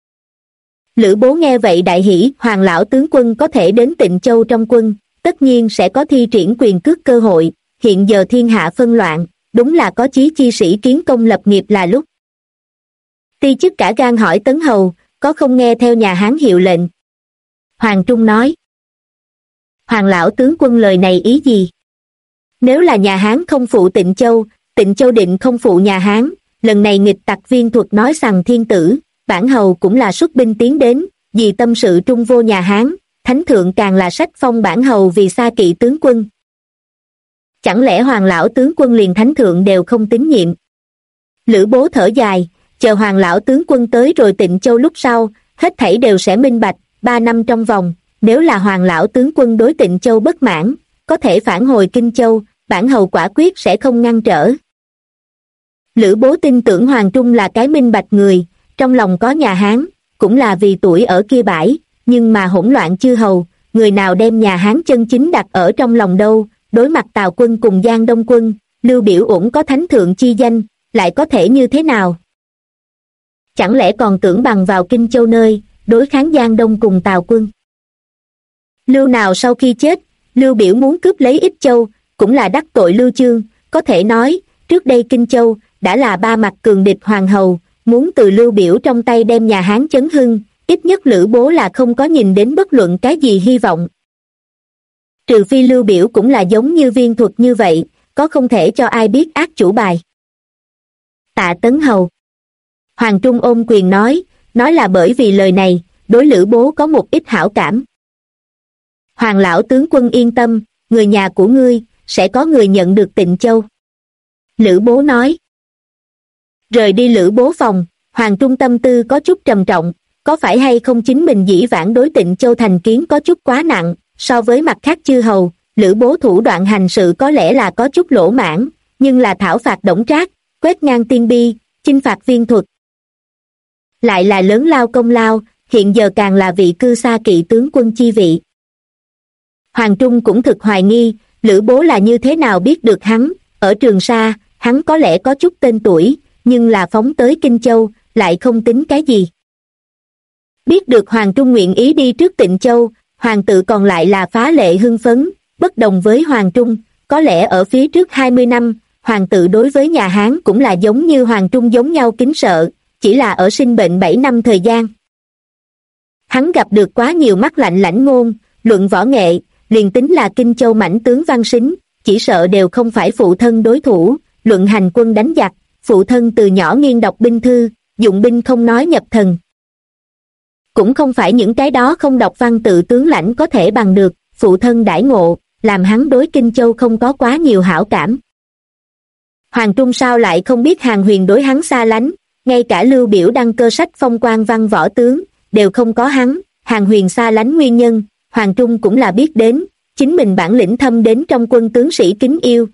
Lữ Bố nghe vậy đại hỉ, Hoàng lão tướng quân có thể đến Tịnh Châu trong quân, tất nhiên sẽ có thi triển quyền cước cơ hội, hiện giờ thiên hạ phân loạn, đúng là có chí chi sĩ kiến công lập nghiệp là lúc. Ti chức cả gan hỏi Tấn hầu, có không nghe theo nhà Hán hiệu lệnh? Hoàng Trung nói. Hoàng lão tướng quân lời này ý gì? Nếu là nhà Hán không phụ Tịnh Châu định không phụ nhà Hán, lần này nghịch tặc viên thuật nói rằng thiên tử, bản hầu cũng là xuất binh tiến đến, vì tâm sự trung vô nhà Hán, thánh thượng càng là sách phong bản hầu vì xa kỵ tướng quân. Chẳng lẽ Hoàng lão tướng quân liền thánh thượng đều không tín nhiệm? Lữ Bố thở dài, chờ Hoàng lão tướng quân tới rồi Tịnh Châu lúc sau, hết thảy đều sẽ minh bạch, 3 năm trong vòng, nếu là Hoàng lão tướng quân đối Tịnh Châu bất mãn, có thể phản hồi Kinh Châu, bản hầu quả quyết sẽ không ngăn trở. Lữ Bố tin tưởng Hoàng Trung là cái minh bạch người, trong lòng có nhà Hán, cũng là vì tuổi ở kia bãi, nhưng mà hỗn loạn chư hầu, người nào đem nhà Hán chân chính đặt ở trong lòng đâu, đối mặt Tào quân cùng Giang Đông quân, Lưu Biểu ủng có thánh thượng chi danh, lại có thể như thế nào? Chẳng lẽ còn tưởng bằng vào Kinh Châu nơi, đối kháng Giang Đông cùng Tào quân? Lưu nào sau khi chết, Lưu Biểu muốn cướp lấy Ích Châu, cũng là đắc tội Lưu Chương, có thể nói, trước đây Kinh Châu, đã là ba mặt cường địch hoàng hầu, muốn từ Lưu Biểu trong tay đem nhà Hán chấn hưng, ít nhất Lữ Bố là không có nhìn đến bất luận cái gì hy vọng. Trừ phi Lưu Biểu cũng là giống như viên thuật như vậy, có không thể cho ai biết ác chủ bài. Tạ Tấn hầu. Hoàng Trung ôm quyền nói là bởi vì lời này, đối Lữ Bố có một ít hảo cảm. Hoàng lão tướng quân yên tâm, người nhà của ngươi, sẽ có người nhận được Tịnh Châu. Lữ Bố nói. Rời đi Lữ Bố phòng, Hoàng Trung tâm tư có chút trầm trọng, có phải hay không chính mình dĩ vãng đối Tịnh Châu thành kiến có chút quá nặng, so với mặt khác chư hầu, Lữ Bố thủ đoạn hành sự có lẽ là có chút lỗ mãn, nhưng là thảo phạt Đổng Trác, quét ngang tiên bi, chinh phạt viên thuật. Lại là lớn lao công lao, hiện giờ càng là vị cư xa kỵ tướng quân chi vị. Hoàng Trung cũng thực hoài nghi, Lữ Bố là như thế nào biết được hắn, ở Trường Sa, hắn có lẽ có chút tên tuổi, nhưng là phóng tới Kinh Châu, lại không tính cái gì. Biết được Hoàng Trung nguyện ý đi trước Tịnh Châu, Hoàng tự còn lại là phá lệ hưng phấn, bất đồng với Hoàng Trung, có lẽ ở phía trước 20 năm, Hoàng tự đối với nhà Hán cũng là giống như Hoàng Trung giống nhau kính sợ, chỉ là ở sinh bệnh 7 năm thời gian. Hắn gặp được quá nhiều mắt lạnh lãnh ngôn, luận võ nghệ, liền tính là Kinh Châu mãnh tướng văn sính, chỉ sợ đều không phải phụ thân đối thủ, luận hành quân đánh giặc, phụ thân từ nhỏ nghiên đọc binh thư, dụng binh không nói nhập thần. Cũng không phải những cái đó không đọc văn tự tướng lãnh có thể bằng được, phụ thân đãi ngộ, làm hắn đối Kinh Châu không có quá nhiều hảo cảm. Hoàng Trung sao lại không biết Hàn Huyền đối hắn xa lánh, ngay cả Lưu Biểu đăng cơ sách phong quan văn võ tướng, đều không có hắn, Hàn Huyền xa lánh nguyên nhân, Hoàng Trung cũng là biết đến, chính mình bản lĩnh thâm đến trong quân tướng sĩ kính yêu.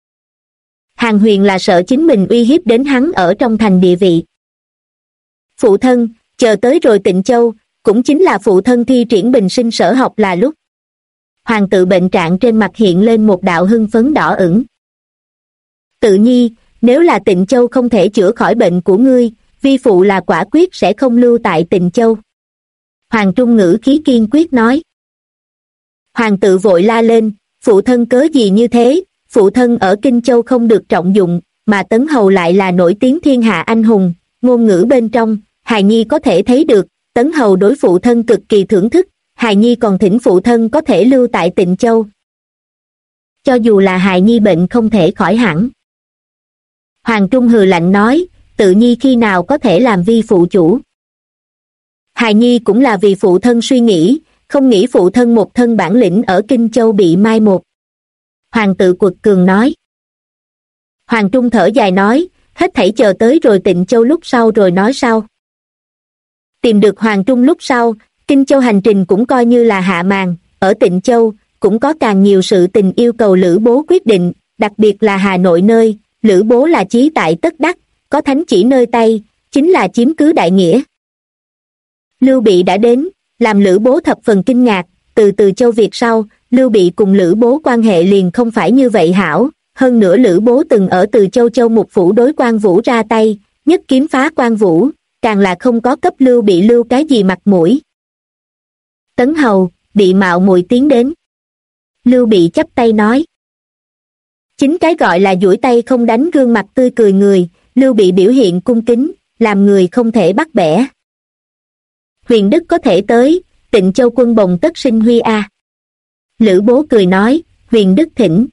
Hàn Huyền là sợ chính mình uy hiếp đến hắn ở trong thành địa vị. Phụ thân, chờ tới rồi Tịnh Châu, cũng chính là phụ thân thi triển bình sinh sở học là lúc. Hoàng tự bệnh trạng trên mặt hiện lên một đạo hưng phấn đỏ ửng. Tự nhi, nếu là Tịnh Châu không thể chữa khỏi bệnh của ngươi, vi phụ là quả quyết sẽ không lưu tại Tịnh Châu. Hoàng Trung ngữ khí kiên quyết nói. Hoàng tự vội la lên, phụ thân cớ gì như thế, phụ thân ở Kinh Châu không được trọng dụng, mà Tấn Hầu lại là nổi tiếng thiên hạ anh hùng, ngôn ngữ bên trong, hài nhi có thể thấy được, Tấn Hầu đối phụ thân cực kỳ thưởng thức, hài nhi còn thỉnh phụ thân có thể lưu tại Tịnh Châu. Cho dù là hài nhi bệnh không thể khỏi hẳn. Hoàng Trung hừ lạnh nói, tự nhi khi nào có thể làm vi phụ chủ. Hài nhi cũng là vì phụ thân suy nghĩ, không nghĩ phụ thân một thân bản lĩnh ở Kinh Châu bị mai một. Hoàng tự quật cường nói. Hoàng Trung thở dài nói, hết thảy chờ tới rồi Tịnh Châu lúc sau rồi nói sau. Tìm được Hoàng Trung lúc sau, Kinh Châu hành trình cũng coi như là hạ màn, ở Tịnh Châu cũng có càng nhiều sự tình yêu cầu Lữ Bố quyết định, đặc biệt là Hà Nội nơi, Lữ Bố là chí tại tất đắc, có thánh chỉ nơi tay, chính là chiếm cứ đại nghĩa. Lưu Bị đã đến, làm Lữ Bố thập phần kinh ngạc, từ Châu Việt sau, Lưu Bị cùng Lữ Bố quan hệ liền không phải như vậy hảo, hơn nữa Lữ Bố từng ở Từ Châu Mục Phủ đối Quan Vũ ra tay, nhất kiếm phá Quan Vũ, càng là không có cấp Lưu Bị lưu cái gì mặt mũi. Tấn Hầu, bị mạo muội tiến đến. Lưu Bị chắp tay nói. Chính cái gọi là duỗi tay không đánh gương mặt tươi cười người, Lưu Bị biểu hiện cung kính, làm người không thể bắt bẻ. Huyền Đức có thể tới, Tịnh Châu quân bồng tất sinh huy a. Lữ Bố cười nói, Huyền Đức thỉnh.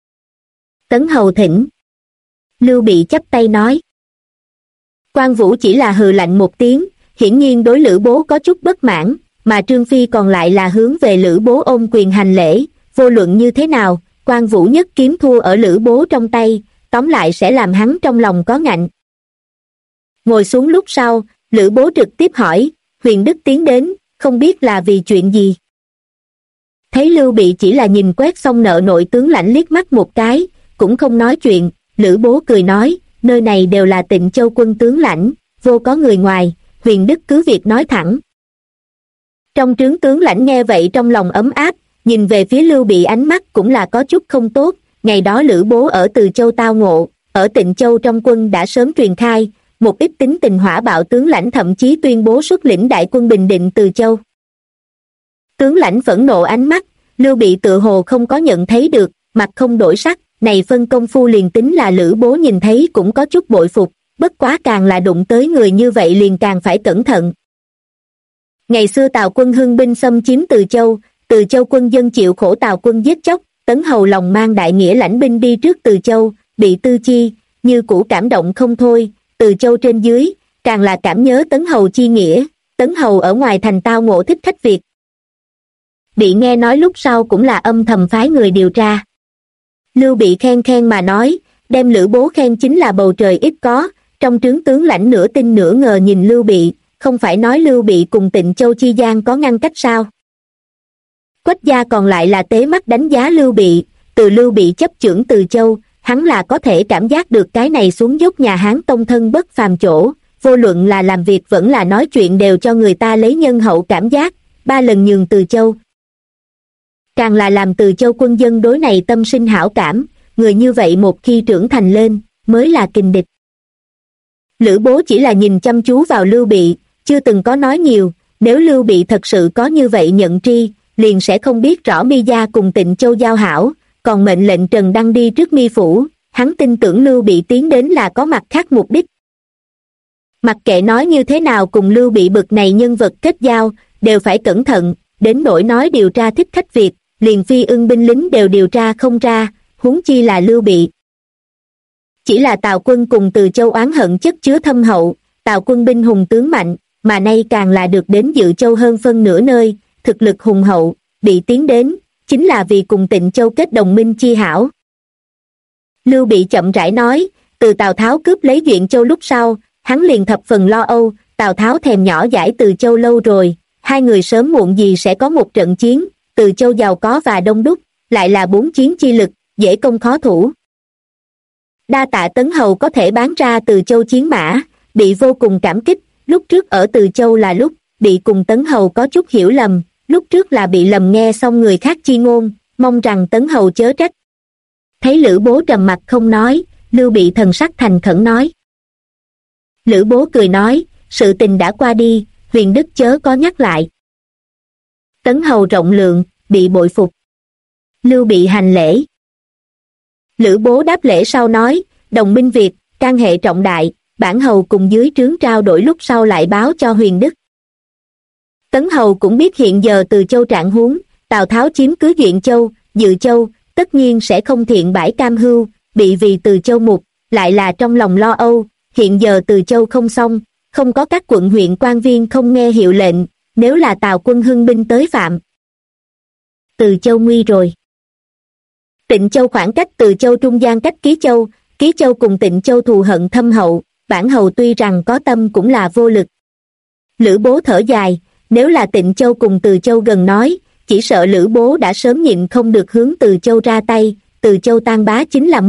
Tấn Hầu thỉnh. Lưu Bị chắp tay nói. Quan Vũ chỉ là hừ lạnh một tiếng, hiển nhiên đối Lữ Bố có chút bất mãn, mà Trương Phi còn lại là hướng về Lữ Bố ôm quyền hành lễ, vô luận như thế nào, Quan Vũ nhất kiếm thua ở Lữ Bố trong tay, tóm lại sẽ làm hắn trong lòng có ngạnh. Ngồi xuống lúc sau, Lữ Bố trực tiếp hỏi, Huyền Đức tiến đến, không biết là vì chuyện gì. Thấy Lưu Bị chỉ là nhìn quét xong nợ nội tướng lãnh liếc mắt một cái, cũng không nói chuyện, Lữ Bố cười nói, nơi này đều là Tịnh Châu quân tướng lãnh, vô có người ngoài, Huyền Đức cứ việc nói thẳng. Trong trướng tướng lãnh nghe vậy trong lòng ấm áp, nhìn về phía Lưu Bị ánh mắt cũng là có chút không tốt, ngày đó Lữ Bố ở Từ Châu tao ngộ, ở Tịnh Châu trong quân đã sớm truyền khai, một ít tính tình hỏa bạo tướng lãnh thậm chí tuyên bố xuất lĩnh đại quân bình định Từ Châu. Tướng lãnh phẫn nộ ánh mắt, Lưu Bị tự hồ không có nhận thấy được, mặt không đổi sắc, này phân công phu liền tính là Lữ Bố nhìn thấy cũng có chút bội phục, bất quá càng là đụng tới người như vậy liền càng phải cẩn thận. Ngày xưa Tào quân hưng binh xâm chiếm Từ Châu quân dân chịu khổ Tào quân giết chóc, Tấn Hầu lòng mang đại nghĩa lãnh binh đi trước Từ Châu, bị Tư Chi, như cũ cảm động không thôi, Từ Châu trên dưới, càng là cảm nhớ Tấn Hầu chi nghĩa, Tấn Hầu ở ngoài thành tao ngộ thích khách Việt. Bị nghe nói lúc sau cũng là âm thầm phái người điều tra. Lưu Bị khen khen mà nói, đem Lữ Bố khen chính là bầu trời ít có, trong trướng tướng lãnh nửa tin nửa ngờ nhìn Lưu Bị, không phải nói Lưu Bị cùng Tịnh Châu chi gian có ngăn cách sao? Quách gia còn lại là tế mắt đánh giá Lưu Bị, từ Lưu Bị chấp chưởng Từ Châu, hắn là có thể cảm giác được cái này xuống dốc nhà Hán tông thân bất phàm chỗ, vô luận là làm việc vẫn là nói chuyện đều cho người ta lấy nhân hậu cảm giác, 3 lần nhường Từ Châu. Càng là làm Từ Châu quân dân đối này tâm sinh hảo cảm, người như vậy một khi trưởng thành lên, mới là kình địch. Lữ Bố chỉ là nhìn chăm chú vào Lưu Bị, chưa từng có nói nhiều, nếu Lưu Bị thật sự có như vậy nhận tri, liền sẽ không biết rõ Mi gia cùng Tịnh Châu giao hảo, còn mệnh lệnh Trần Đăng đi trước Mi phủ, hắn tin tưởng Lưu Bị tiến đến là có mặt khác mục đích. Mặc kệ nói như thế nào cùng Lưu Bị bực này nhân vật kết giao, đều phải cẩn thận, đến nỗi nói điều tra thích khách việc, liền Phi Ưng binh lính đều điều tra không ra, huống chi là Lưu Bị. Chỉ là Tào quân cùng Từ Châu oán hận chất chứa thâm hậu, Tào quân binh hùng tướng mạnh, mà nay càng là được đến Dự Châu hơn phân nửa nơi, thực lực hùng hậu, bị tiến đến, chính là vì cùng Tịnh Châu kết đồng minh chi hảo. Lưu Bị chậm rãi nói, từ Tào Tháo cướp lấy Duyện Châu lúc sau, hắn liền thập phần lo âu, Tào Tháo thèm nhỏ dãi Từ Châu lâu rồi, hai người sớm muộn gì sẽ có một trận chiến, Từ Châu giàu có và đông đúc, lại là 4 chiến chi lực, dễ công khó thủ. Đa tạ Tấn Hầu có thể bán ra Từ Châu chiến mã, bị vô cùng cảm kích, lúc trước ở Từ Châu là lúc, bị cùng Tấn Hầu có chút hiểu lầm, lúc trước là bị lầm nghe xong người khác chi ngôn, mong rằng Tấn Hầu chớ trách. Thấy Lữ Bố trầm mặt không nói, Lưu Bị thần sắc thành khẩn nói. Lữ Bố cười nói, sự tình đã qua đi, Huyền Đức chớ có nhắc lại. Tấn Hầu rộng lượng, bị bội phục. Lưu Bị hành lễ. Lữ Bố đáp lễ sau nói, đồng minh việc, can hệ trọng đại, bản hầu cùng dưới trướng trao đổi lúc sau lại báo cho Huyền Đức. Tấn Hầu cũng biết hiện giờ Từ Châu trạng huống, Tào Tháo chiếm cứ Duyện Châu, Dự Châu, tất nhiên sẽ không thiện bãi cam hưu, bị vì Từ Châu mục, lại là trong lòng lo âu, hiện giờ Từ Châu không xong, không có các quận huyện quan viên không nghe hiệu lệnh, nếu là Tào quân hưng binh tới phạm. Từ Châu nguy rồi. Tịnh Châu khoảng cách Từ Châu trung gian cách Ký Châu cùng Tịnh Châu thù hận thâm hậu, bản hầu tuy rằng có tâm cũng là vô lực. Lữ Bố thở dài, nếu là Tịnh Châu cùng Từ Châu gần nói, chỉ sợ Lữ Bố đã sớm nhịn không được hướng Từ Châu ra tay, Từ Châu tan bá chính là